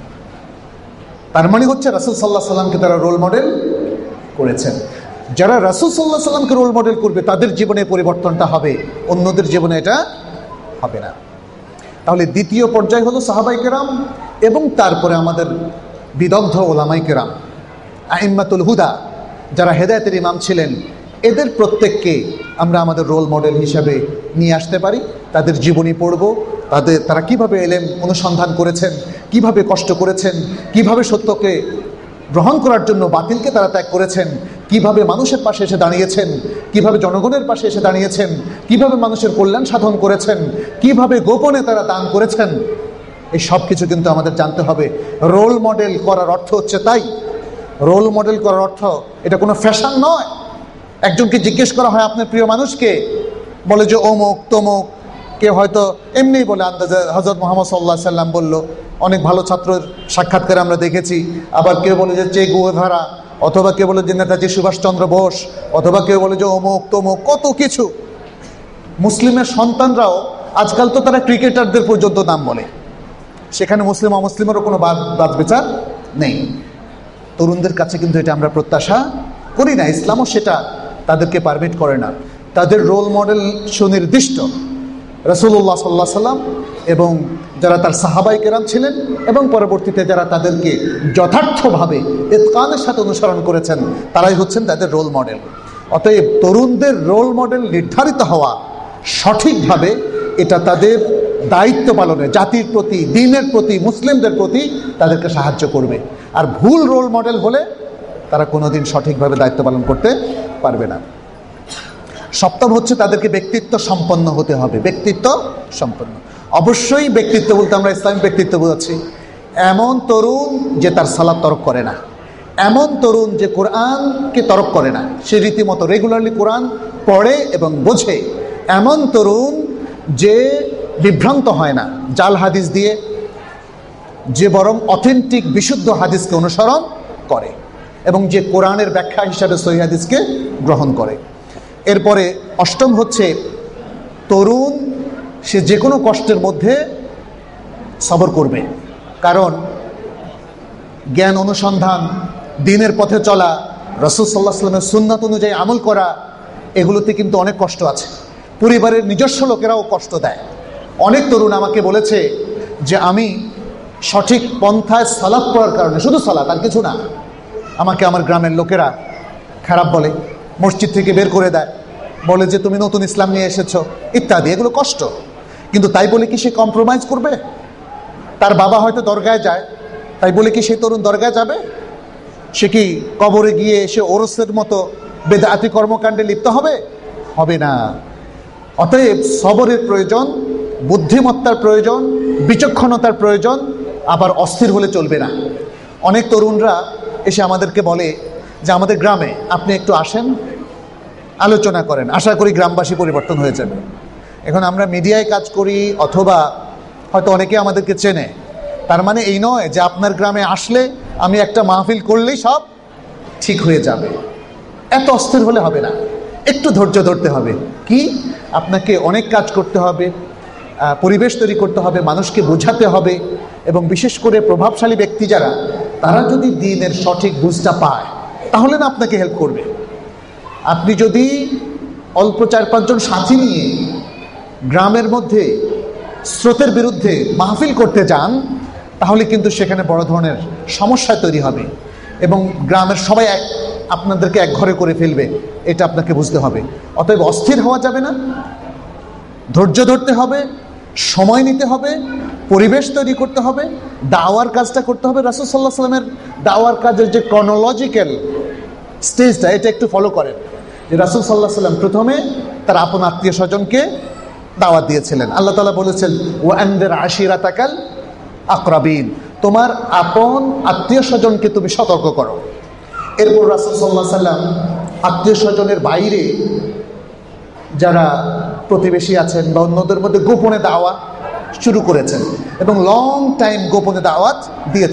তার মানে হচ্ছে রাসূল সাল্লাল্লাহু আলাইহি সাল্লামকে তারা রোল মডেল করেছেন। যারা রাসূল সাল্লাল্লাহু আলাইহি সাল্লামকে রোল মডেল করবে তাদের জীবনে পরিবর্তনটা হবে, অন্যদের জীবনে এটা হবে না। তাহলে দ্বিতীয় পর্যায় হলো সাহাবায়ে কেরাম, এবং তারপরে আমাদের বিদগ্ধ ওলামায়ে কেরাম, আইম্মাতুল হুদা, যারা হেদায়েতের ইমাম ছিলেন, এদের প্রত্যেককে আমরা আমাদের রোল মডেল হিসাবে নিয়ে আসতে পারি। তাদের জীবনী পড়ব, তাদের তারা কিভাবে এলেম অনুসন্ধান করেছেন, কিভাবে কষ্ট করেছেন, কিভাবে সত্যকে গ্রহণ করার জন্য বাতিলকে তারা ত্যাগ করেছেন, কিভাবে মানুষের পাশে এসে দাঁড়িয়েছেন, কিভাবে জনগণের পাশে এসে দাঁড়িয়েছেন, কিভাবে মানুষের কল্যাণ সাধন করেছেন, কিভাবে গোপনে তারা দান করেছেন। এই সব কিছু কিন্তু আমাদের জানতে হবে। রোল মডেল করার অর্থ হচ্ছে তাই। রোল মডেল করার অর্থ এটা কোনো ফ্যাশন নয়। একজনকে জিজ্ঞেস করা হয় আপনার প্রিয় মানুষকে, বলে যে অমুক তমুক, কেউ হয়তো এমনিই বলে আন্দাজে হযরত মুহাম্মদ সাল্লাল্লাহু আলাইহি সাল্লাম বলল, অনেক ভালো ছাত্রের সাক্ষাৎকারে আমরা দেখেছি। আবার কেউ বলে যে চে গুয়েভারা, অথবা কেউ বলে যে নেতাজি সুভাষচন্দ্র বোস, অথবা কেউ বলে যে অমুক তমুক, কত কিছু। মুসলিমের সন্তানরাও আজকাল তো তারা ক্রিকেটারদের পর্যন্ত নাম বলে, সেখানে মুসলিম অমুসলিমেরও কোনো বাদ বাদ বিচার নেই। তরুণদের কাছে কিন্তু এটা আমরা প্রত্যাশা করি না, ইসলামও সেটা তাদেরকে পারমিট করে না। তাদের রোল মডেল সুনির্দিষ্ট, রাসূলুল্লাহ সাল্লাল্লাহু আলাইহি সাল্লাম এবং যারা তার সাহাবায়ে কেরাম ছিলেন, এবং পরবর্তীতে যারা তাদেরকে যথার্থভাবে ইতকানের সাথে অনুসরণ করেছেন, তারাই হচ্ছেন তাদের রোল মডেল। অতএব তরুণদের রোল মডেল নির্ধারিত হওয়া সঠিকভাবে, এটা তাদের দায়িত্ব পালনে, জাতির প্রতি, দ্বীনের প্রতি, মুসলিমদের প্রতি তাদেরকে সাহায্য করবে। আর ভুল রোল মডেল হলে তারা কোনোদিন সঠিকভাবে দায়িত্ব পালন করতে পারবে না। সপ্তম হচ্ছে তাদেরকে ব্যক্তিত্ব সম্পন্ন হতে হবে। ব্যক্তিত্ব সম্পন্ন, অবশ্যই ব্যক্তিত্ব বলতে আমরা ইসলামিক ব্যক্তিত্ব বোঝাচ্ছি এমন তরুণ যে তার সালাত তরক করে না, এমন তরুণ যে কোরআনকে তরক করে না, সে রীতিমতো রেগুলারলি কোরআন পড়ে এবং বোঝে, এমন তরুণ যে বিভ্রান্ত হয় না জাল হাদিস দিয়ে, যে বরং অথেন্টিক বিশুদ্ধ হাদিসকে অনুসরণ করে এবং যে কোরআনের ব্যাখ্যা হিসাবে সহিহ হাদিসকে গ্রহণ করে। এরপরে অষ্টম হচ্ছে তরুণ সে যে কোনো কষ্টের মধ্যে সবর করবে, কারণ জ্ঞান অনুসন্ধান, দ্বীনের পথে চলা, রাসূল সাল্লাল্লাহু আলাইহি ওয়াসাল্লামের সুন্নাত অনুযায়ী আমল করা, এগুলোতে কিন্তু অনেক কষ্ট আছে। পরিবারের নিজস্ব লোকেরাও কষ্ট দেয়। অনেক তরুণ আমাকে বলেছে যে আমি সঠিক পন্থায় সালাত পড়ার কারণে, শুধু সালাত আর কিছু না, আমাকে আমার গ্রামের লোকেরা খারাপ বলে, মসজিদ থেকে বের করে দেয়, বলে যে তুমি নতুন ইসলাম নিয়ে এসেছো ইত্যাদি। এগুলো কষ্ট, কিন্তু তাই বলে কি সে কম্প্রোমাইজ করবে? তার বাবা হয়তো দরগায় যায়, তাই বলে কি সেই তরুণ দরগায় যাবে? সে কি কবরে গিয়ে সে ওরসের মতো বেদাতি কর্মকাণ্ডে লিপ্ত হবে? হবে না। অতএব সবরের প্রয়োজন, বুদ্ধিমত্তার প্রয়োজন, বিচক্ষণতার প্রয়োজন, আবার অস্থির হলে চলবে না। অনেক তরুণরা এসে আমাদেরকে বলে যে আমাদের গ্রামে আপনি একটু আসেন, আলোচনা করেন, আশা করি গ্রামবাসী পরিবর্তন হয়ে যাবে। এখন আমরা মিডিয়ায় কাজ করি, অথবা হয়তো অনেকে আমাদেরকে চেনে, তার মানে এই নয় যে আপনার গ্রামে আসলে আমি একটা মাহফিল করলেই সব ঠিক হয়ে যাবে। এত অস্থির হলে হবে না, একটু ধৈর্য ধরতে হবে। কি, আপনাকে অনেক কাজ করতে হবে, পরিবেশ তৈরি করতে হবে, মানুষকে বোঝাতে হবে, এবং বিশেষ করে প্রভাবশালী ব্যক্তি যারা, তারা যদি দ্বীনের সঠিক বুঝটা পায় তাহলে না আপনাকে হেল্প করবে। আপনি যদি অল্প চার পাঁচজন সাথী নিয়ে গ্রামের মধ্যে স্রোতের বিরুদ্ধে মাহফিল করতে যান, তাহলে কিন্তু সেখানে বড় ধরনের সমস্যা তৈরি হবে এবং গ্রামের সবাই এক আপনাদেরকে এক ঘরে করে ফেলবে। এটা আপনাকে বুঝতে হবে। অতএব অস্থির হওয়া যাবে না, ধৈর্য ধরতে হবে, সময় নিতে হবে, পরিবেশ তৈরি করতে হবে, দাওয়ার কাজটা করতে হবে। রাসূল সাল্লাল্লাহু আলাইহি ওয়াসাল্লামের দাওয়ার কাজের যে ক্রনোলজিক্যাল স্টেজটা, এটা একটু ফলো করেন। যে রাসূল সাল্লাল্লাহু আলাইহি ওয়াসাল্লাম প্রথমে তার আপন আত্মীয় স্বজনকে দাওয়াত দিয়েছিলেন। আল্লাহ তাআলা বলেছেন ওয়া আনদির আশিরাতাকাল আকরাবিন, তোমার আপন আত্মীয় স্বজনকে তুমি সতর্ক করো। এরপর রাসূল সাল্লাল্লাহু আলাইহি ওয়াসাল্লাম আত্মীয় স্বজনের বাইরে যারা প্রতিবেশী আছেন বা অন্যদের মধ্যে গোপনে দাওয়াত শুরু করেছেন এবং লং টাইম গোপনে দাওয়াত দিয়েছেন।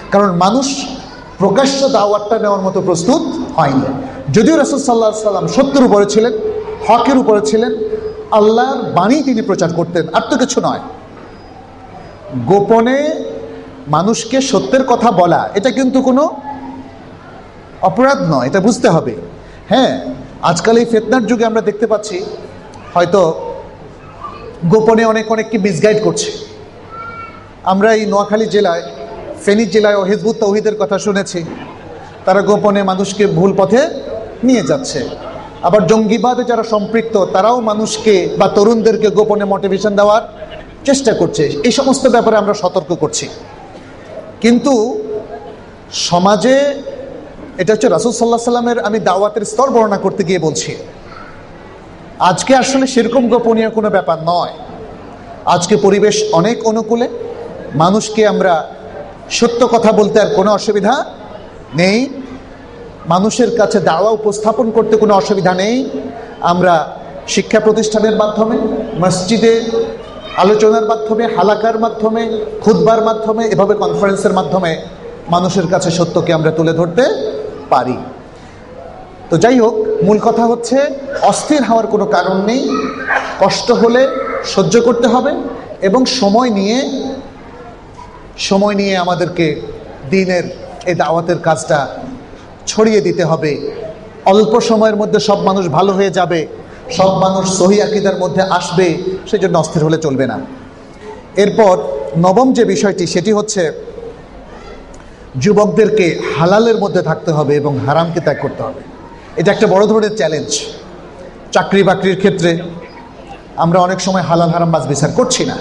কারণ মানুষ প্রকাশ্য দাওয়াতটা নেওয়ার মতো প্রস্তুত হয়নি। যদিও রাসূল সাল্লাল্লাহু আলাইহি সাল্লাম সত্যের উপরে ছিলেন, হকের উপরে ছিলেন, আল্লাহর বাণী তিনি প্রচার করতেন, আর তো কিছু নয়। গোপনে মানুষকে সত্যের কথা বলা এটা কিন্তু কোনো অপরাধ নয়, এটা বুঝতে হবে। হ্যাঁ, আজকাল এই ফিতনার যুগে আমরা দেখতে পাচ্ছি হয়তো গোপনে অনেক অনেককে মিসগাইড করছে। আমরা এই নোয়াখালী জেলায়, ফেনী জেলায় ও হিজবুত তাওহীদের কথা শুনেছি, তারা গোপনে মানুষকে ভুল পথে নিয়ে যাচ্ছে। আবার জঙ্গিবাদে যারা সম্পৃক্ত তারাও মানুষকে বা তরুণদেরকে গোপনে মোটিভেশন দেওয়ার চেষ্টা করছে। এই সমস্ত ব্যাপারে আমরা সতর্ক করছি। কিন্তু সমাজে এটা হচ্ছে রাসূল সাল্লাল্লাহু আলাইহি সাল্লামের, আমি দাওয়াতের স্তর বর্ণনা করতে গিয়ে বলছি, আজকে আসলে সেরকম গোপনীয় কোনো ব্যাপার নয়। আজকে পরিবেশ অনেক অনুকূলে, মানুষকে আমরা সত্য কথা বলতে আর কোনো অসুবিধা নেই, মানুষের কাছে দাওয়া উপস্থাপন করতে কোনো অসুবিধা নেই। আমরা শিক্ষা প্রতিষ্ঠানের মাধ্যমে, মসজিদে আলোচনার মাধ্যমে, হালাকার মাধ্যমে, খুতবার মাধ্যমে, এভাবে কনফারেন্সের মাধ্যমে মানুষের কাছে সত্যকে আমরা তুলে ধরতে পারি। তো যাই হোক, মূল কথা হচ্ছে অস্থির হওয়ার কোনো কারণ নেই। কষ্ট হলে সহ্য করতে হবে এবং সময় নিয়ে সময় নিয়ে আমাদেরকে দ্বীনের এই দাওয়াতের কাজটা ছড়িয়ে দিতে হবে। অল্প সময়ের মধ্যে সব মানুষ ভালো হয়ে যাবে, সব মানুষ সহিহ আকীদার মধ্যে আসবে, সেজন্য অস্থির হলে চলবে না। এরপর নবম যে বিষয়টি, সেটি হচ্ছে যুবকদেরকে হালালের মধ্যে থাকতে হবে এবং হারামকে ত্যাগ করতে হবে। এটা একটা বড় ধরনের চ্যালেঞ্জ। চাকরি বাকরির ক্ষেত্রে আমরা অনেক সময় হালাল হারাম বাছ বিচার করছি না,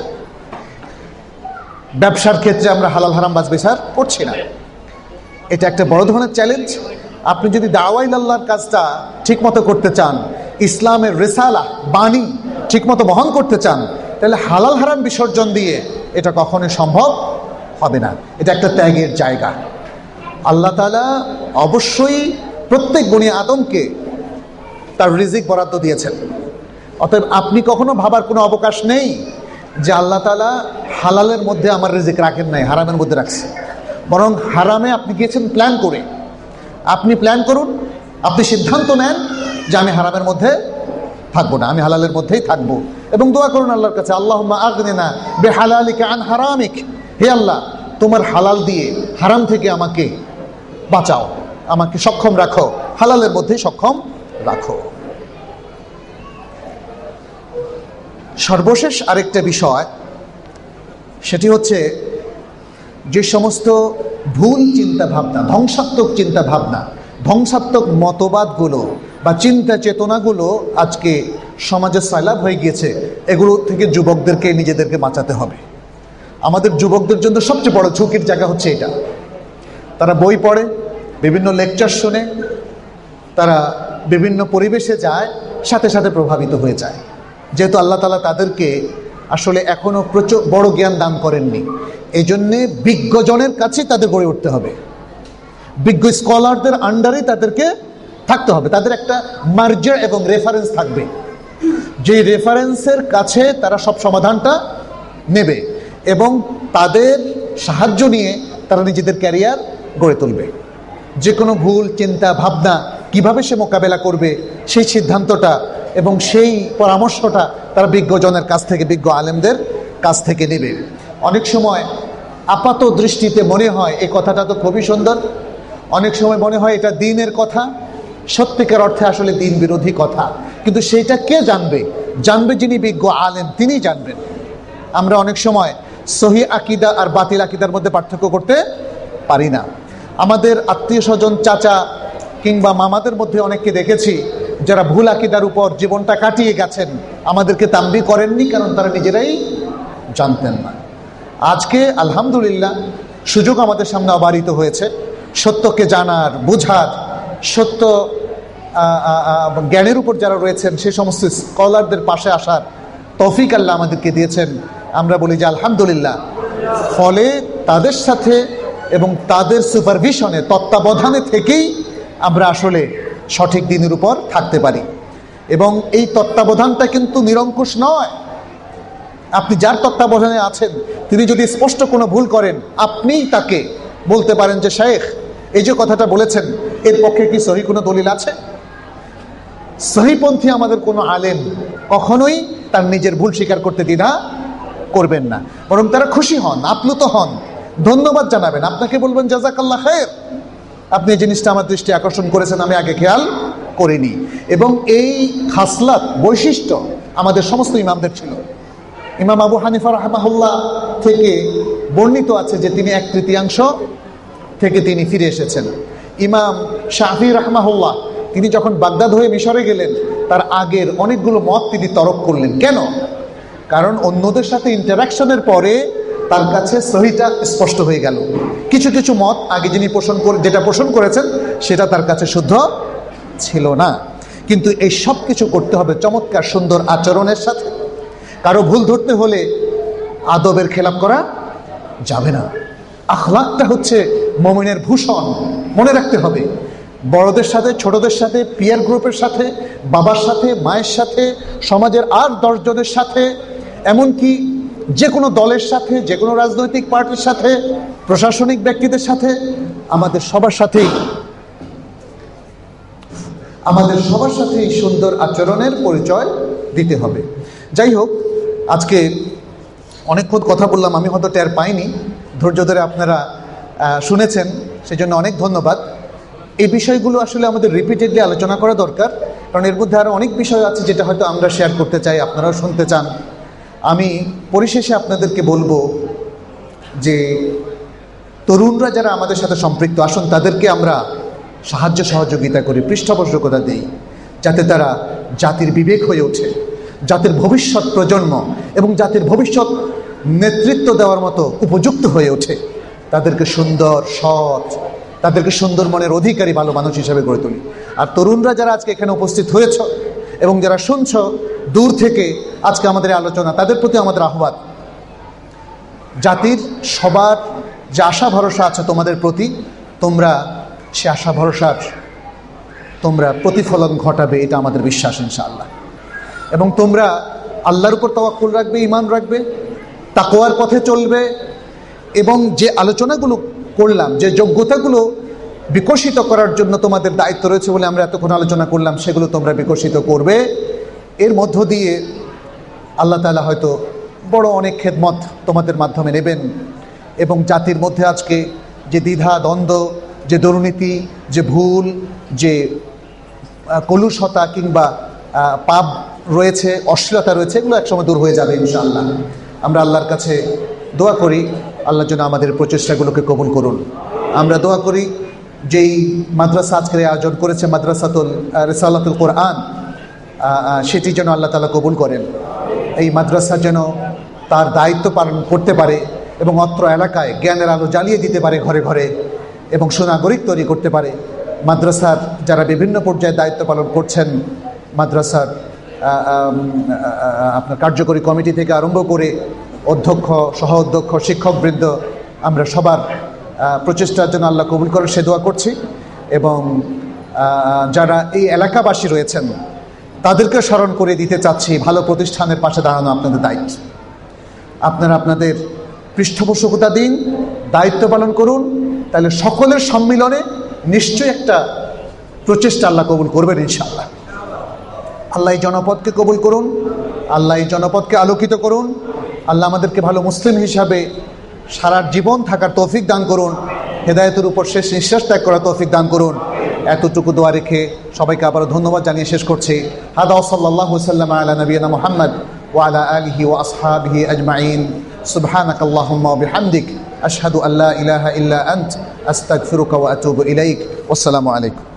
ব্যবসার ক্ষেত্রে আমরা হালাল হারাম বাছ বিচার করছি না। এটা একটা বড় ধরনের চ্যালেঞ্জ। আপনি যদি দাওয়াই আল্লাহর কাজটা ঠিকমতো করতে চান, ইসলামের রিসালা বাণী ঠিকমতো বহন করতে চান, তাহলে হালাল হারাম বিসর্জন দিয়ে এটা কখনোই সম্ভব হবে না। এটা একটা ত্যাগের জায়গা। আল্লাহ তাআলা অবশ্যই প্রত্যেক বনি আদমকে তার রিজিক বরাদ্দ দিয়েছেন। অতএব আপনি কখনো ভাবার কোনো অবকাশ নেই যে আল্লাহ তাআলা হালালের মধ্যে আমার রিজিক রাখেন নাই, হারামের মধ্যে রাখছে। বরং হারামে আপনি গিয়েছেন প্ল্যান করে। আপনি প্ল্যান করুন, আপনি সিদ্ধান্ত নেন যে আমি হারামের মধ্যে থাকবো না, আমি হালালের মধ্যেই থাকবো, এবং দোয়া করুন আল্লাহর কাছে, আল্লাহুম্মা আগনিনা বিহালালিকা আন হারামিক, হে আল্লাহ তোমার হালাল দিয়ে হারাম থেকে আমাকে বাঁচাও, আমাকে সক্ষম রাখো, হালালের মধ্যে সক্ষম রাখো। সর্বশেষ আরেকটা বিষয়, সেটি হচ্ছে যে সমস্ত ভুল চিন্তা ভাবনা, ধ্বংসাত্মক চিন্তা ভাবনা, ধ্বংসাত্মক মতবাদগুলো বা চিন্তা চেতনাগুলো আজকে সমাজে সাইলাব হয়ে গিয়েছে, এগুলো থেকে যুবকদেরকে নিজেদেরকে বাঁচাতে হবে। আমাদের যুবকদের জন্য সবচেয়ে বড় ঝুঁকির জায়গা হচ্ছে এটা। তারা বই পড়ে, বিভিন্ন লেকচার শুনে, তারা বিভিন্ন পরিবেশে যায়, সাথে সাথে প্রভাবিত হয়ে যায়। যেহেতু আল্লাহ তাআলা তাদেরকে আসলে এখনো প্রচুর বড় জ্ঞান দান করেননি, এই জন্যে বিজ্ঞজনের কাছে তাদের গড়ে উঠতে হবে, বিজ্ঞ স্কলারদের আন্ডারে তাদেরকে থাকতে হবে। তাদের একটা মার্জা এবং রেফারেন্স থাকবে, যে রেফারেন্সের কাছে তারা সব সমাধানটা নেবে এবং তাদের সাহায্য নিয়ে তারা নিজেদের ক্যারিয়ার গড়ে তুলবে। যে কোনো ভুল চিন্তা ভাবনা কিভাবে সে মোকাবেলা করবে, সেই সিদ্ধান্তটা এবং সেই পরামর্শটা তারা বিজ্ঞজনের কাছ থেকে, বিজ্ঞ আলেমদের কাছ থেকে নেবে। অনেক সময় আপাত দৃষ্টিতে মনে হয় এই কথাটা তো খুবই সুন্দর, অনেক সময় মনে হয় এটা দ্বীনের কথা, সত্যিকার অর্থে আসলে দ্বীন বিরোধী কথা, কিন্তু সেইটা কে জানবে? জানবে যিনি বিজ্ঞ আলেম, তিনিই জানবেন। আমরা অনেক সময় সহিহ আকীদা আর বাতিল আকীদার মধ্যে পার্থক্য করতে পারি না। আমাদের আত্মীয় স্বজন, চাচা কিংবা মামাদের মধ্যে অনেককে দেখেছি যারা ভুল আকীদার উপর জীবনটা কাটিয়ে গেছেন, আমাদেরকে তাম্বি করেননি, কারণ তারা নিজেরাই জানতেন না। আজকে আলহামদুলিল্লাহ সুযোগ আমাদের সামনে অবারিত হয়েছে সত্যকে জানার, বুঝার, সত্য জ্ঞানের উপর যারা রয়েছেন সে সমস্ত স্কলারদের পাশে আসার তৌফিক আল্লাহ আমাদেরকে দিয়েছেন। আমরা বলি যে আলহামদুলিল্লাহ। ফলে তাদের সাথে এবং তাদের সুপারভিশনে, তত্ত্বাবধানে থেকেই আমরা আসলে সঠিক দিনের উপর থাকতে পারি। এবং এই তত্ত্বাবধানটা কিন্তু নিরঙ্কুশ নয়। আপনি যার তত্ত্বাবধানে আছেন তিনি যদি স্পষ্ট কোনো ভুল করেন, আপনিই তাকে বলতে পারেন যে শাইখ এই যে কথাটা বলেছেন এর পক্ষে কি সহি কোনো দলিল আছে? সহিপন্থী আমাদের কোনো আলেম কখনোই তার নিজের ভুল স্বীকার করতে দ্বিধা করবেন না, বরং তারা খুশি হন, আপ্লুত হন, ধন্যবাদ জানাবেন, আপনাকে বলবেন জাযাকাল্লাহ খায়র, আপনি এই জিনিসটা আমার দৃষ্টি আকর্ষণ করেছেন, আমি আগে খেয়াল করিনি। এবং এই খাসলাত বৈশিষ্ট্য আমাদের সমস্ত ইমামদের ছিল। ইমাম আবু হানিফা রাহমাহুল্লাহ থেকে বর্ণিত আছে যে তিনি এক তৃতীয়াংশ থেকে তিনি ফিরে এসেছেন। ইমাম শাফি রাহমাহুল্লাহ তিনি যখন বাগদাদ হয়ে মিশরে গেলেন তার আগের অনেকগুলো মত তিনি তরক করলেন। কেন? কারণ অন্যদের সাথে ইন্টারাকশনের পরে তার কাছে সহিটা স্পষ্ট হয়ে গেল। কিছু কিছু মত আগে যিনি পোষণ করে যেটা পোষণ করেছেন সেটা তার কাছে শুদ্ধ ছিল না। কিন্তু এই সব কিছু করতে হবে চমৎকার সুন্দর আচরণের সাথে। কারো ভুল ধরতে হলে আদবের খেলাপ করা যাবে না। আখলাকটা হচ্ছে মুমিনের ভূষণ, মনে রাখতে হবে। বড়দের সাথে, ছোটদের সাথে, পিয়ার গ্রুপের সাথে, বাবার সাথে, মায়ের সাথে, সমাজের আর দশজনের সাথে, এমনকি যে কোনো দলের সাথে, যে কোনো রাজনৈতিক পার্টির সাথে, প্রশাসনিক ব্যক্তিদের সাথে, আমাদের সবার সাথেই আমাদের সবার সাথেই সুন্দর আচরণের পরিচয় দিতে হবে। যাই হোক, আজকে অনেকক্ষণ কথা বললাম, আমি হয়তো টের পাইনি, ধৈর্য ধরে আপনারা শুনেছেন, সেজন্য অনেক ধন্যবাদ। এই বিষয়গুলো আসলে আমাদের রিপিটেডলি আলোচনা করা দরকার, কারণ এর মধ্যে আরও অনেক বিষয় আছে যেটা হয়তো আমরা শেয়ার করতে চাই, আপনারাও শুনতে চান। আমি পরিশেষে আপনাদেরকে বলবো যে তরুণরা যারা আমাদের সাথে সম্পৃক্ত, আসুন তাদেরকে আমরা সাহায্য সহযোগিতা করি, পৃষ্ঠপোষকতা দিই, যাতে তারা জাতির বিবেক হয়ে ওঠে, জাতির ভবিষ্যৎ প্রজন্ম এবং জাতির ভবিষ্যৎ নেতৃত্ব দেওয়ার মতো উপযুক্ত হয়ে ওঠে। তাদেরকে সুন্দর, সৎ, তাদেরকে সুন্দর মনের অধিকারী ভালো মানুষ হিসেবে গড়ে তুলি। আর তরুণরা যারা আজকে এখানে উপস্থিত হয়েছ এবং যারা শুনছ দূর থেকে আজকে আমাদের আলোচনা, তাদের প্রতি আমাদের আহ্বান, জাতির সবার যে আশা ভরসা আছে তোমাদের প্রতি, তোমরা সে আশা ভরসার তোমরা প্রতিফলন ঘটাবে, এটা আমাদের বিশ্বাস ইনশাআল্লাহ। এবং তোমরা আল্লাহর উপর তাওয়াক্কুল রাখবে, ঈমান রাখবে, তাকওয়ার পথে চলবে, এবং যে আলোচনাগুলো করলাম, যে যোগ্যতাগুলো বিকশিত করার জন্য তোমাদের দায়িত্ব রয়েছে বলে আমরা এতক্ষণ আলোচনা করলাম, সেগুলো তোমরা বিকশিত করবে। এর মধ্য দিয়ে আল্লাহ তাআলা হয়তো বড় অনেক খেদমত তোমাদের মাধ্যমে নেবেন, এবং জাতির মধ্যে আজকে যে দ্বিধা দ্বন্দ্ব, যে দুর্নীতি, যে ভুল, যে কলুষতা কিংবা পাপ রয়েছে, অশ্লীলতা রয়েছে, এগুলো একসময় দূর হয়ে যাবে ইনশাআল্লাহ। আমরা আল্লাহর কাছে দোয়া করি আল্লাহর জন্য আমাদের প্রচেষ্টাগুলোকে কবুল করুন। আমরা দোয়া করি যেই মাদ্রাসা আজকের আয়োজন করেছে মাদ্রাসাতুল রিসালাতুল কোরআন, সেটি যেন আল্লাহ তাআলা কবুল করেন। এই মাদ্রাসা যেন তার দায়িত্ব পালন করতে পারে এবং অত্র এলাকায় জ্ঞানের আলো জ্বালিয়ে দিতে পারে ঘরে ঘরে, এবং সুনাগরিক তৈরি করতে পারে। মাদ্রাসার যারা বিভিন্ন পর্যায়ে দায়িত্ব পালন করছেন, মাদ্রাসার আপনার কার্যকরী কমিটি থেকে আরম্ভ করে অধ্যক্ষ, সহ অধ্যক্ষ, শিক্ষকবৃন্দ, আমরা সবার প্রচেষ্টার জন্য আল্লাহ কবুল করেন সে দোয়া করছি। এবং যারা এই এলাকাবাসী রয়েছেন তাদেরকে স্মরণ করে দিতে চাচ্ছি, ভালো প্রতিষ্ঠানের পাশে দাঁড়ানো আপনাদের দায়িত্ব। আপনারা আপনাদের পৃষ্ঠপোষকতা দিন, দায়িত্ব পালন করুন, তাহলে সকলের সম্মিলনে নিশ্চয়ই একটা প্রচেষ্টা আল্লাহ কবুল করবেন ইনশাআল্লাহ। আল্লাহ এই জনপদকে কবুল করুন, আল্লাহ এই জনপদকে আলোকিত করুন, আল্লাহ আমাদেরকে ভালো মুসলিম হিসাবে সারা জীবন থাকার তৌফিক দান করুন, হেদায়েতের উপর শেষ নিঃশ্বাস ত্যাগ করার তৌফিক দান করুন। এতটুকু দোয়া রেখে সবাইকে আবারও ধন্যবাদ জানিয়ে শেষ করছি। হাদা সাল্লাল্লাহু সাল্লাম আলা নবিয়িনা মুহাম্মদ ওয়া আলা আলিহি ওয়া আসহাবিহি আজমাইন। সুবহানাক আল্লাহুম্মা ওয়া বিহামদিক আশহাদু আল্লা ইলাহা ইল্লা আনত আস্তাগফিরুকা ওয়া আতুবু ইলাইক। ওয়াসসালামু আলাইকুম।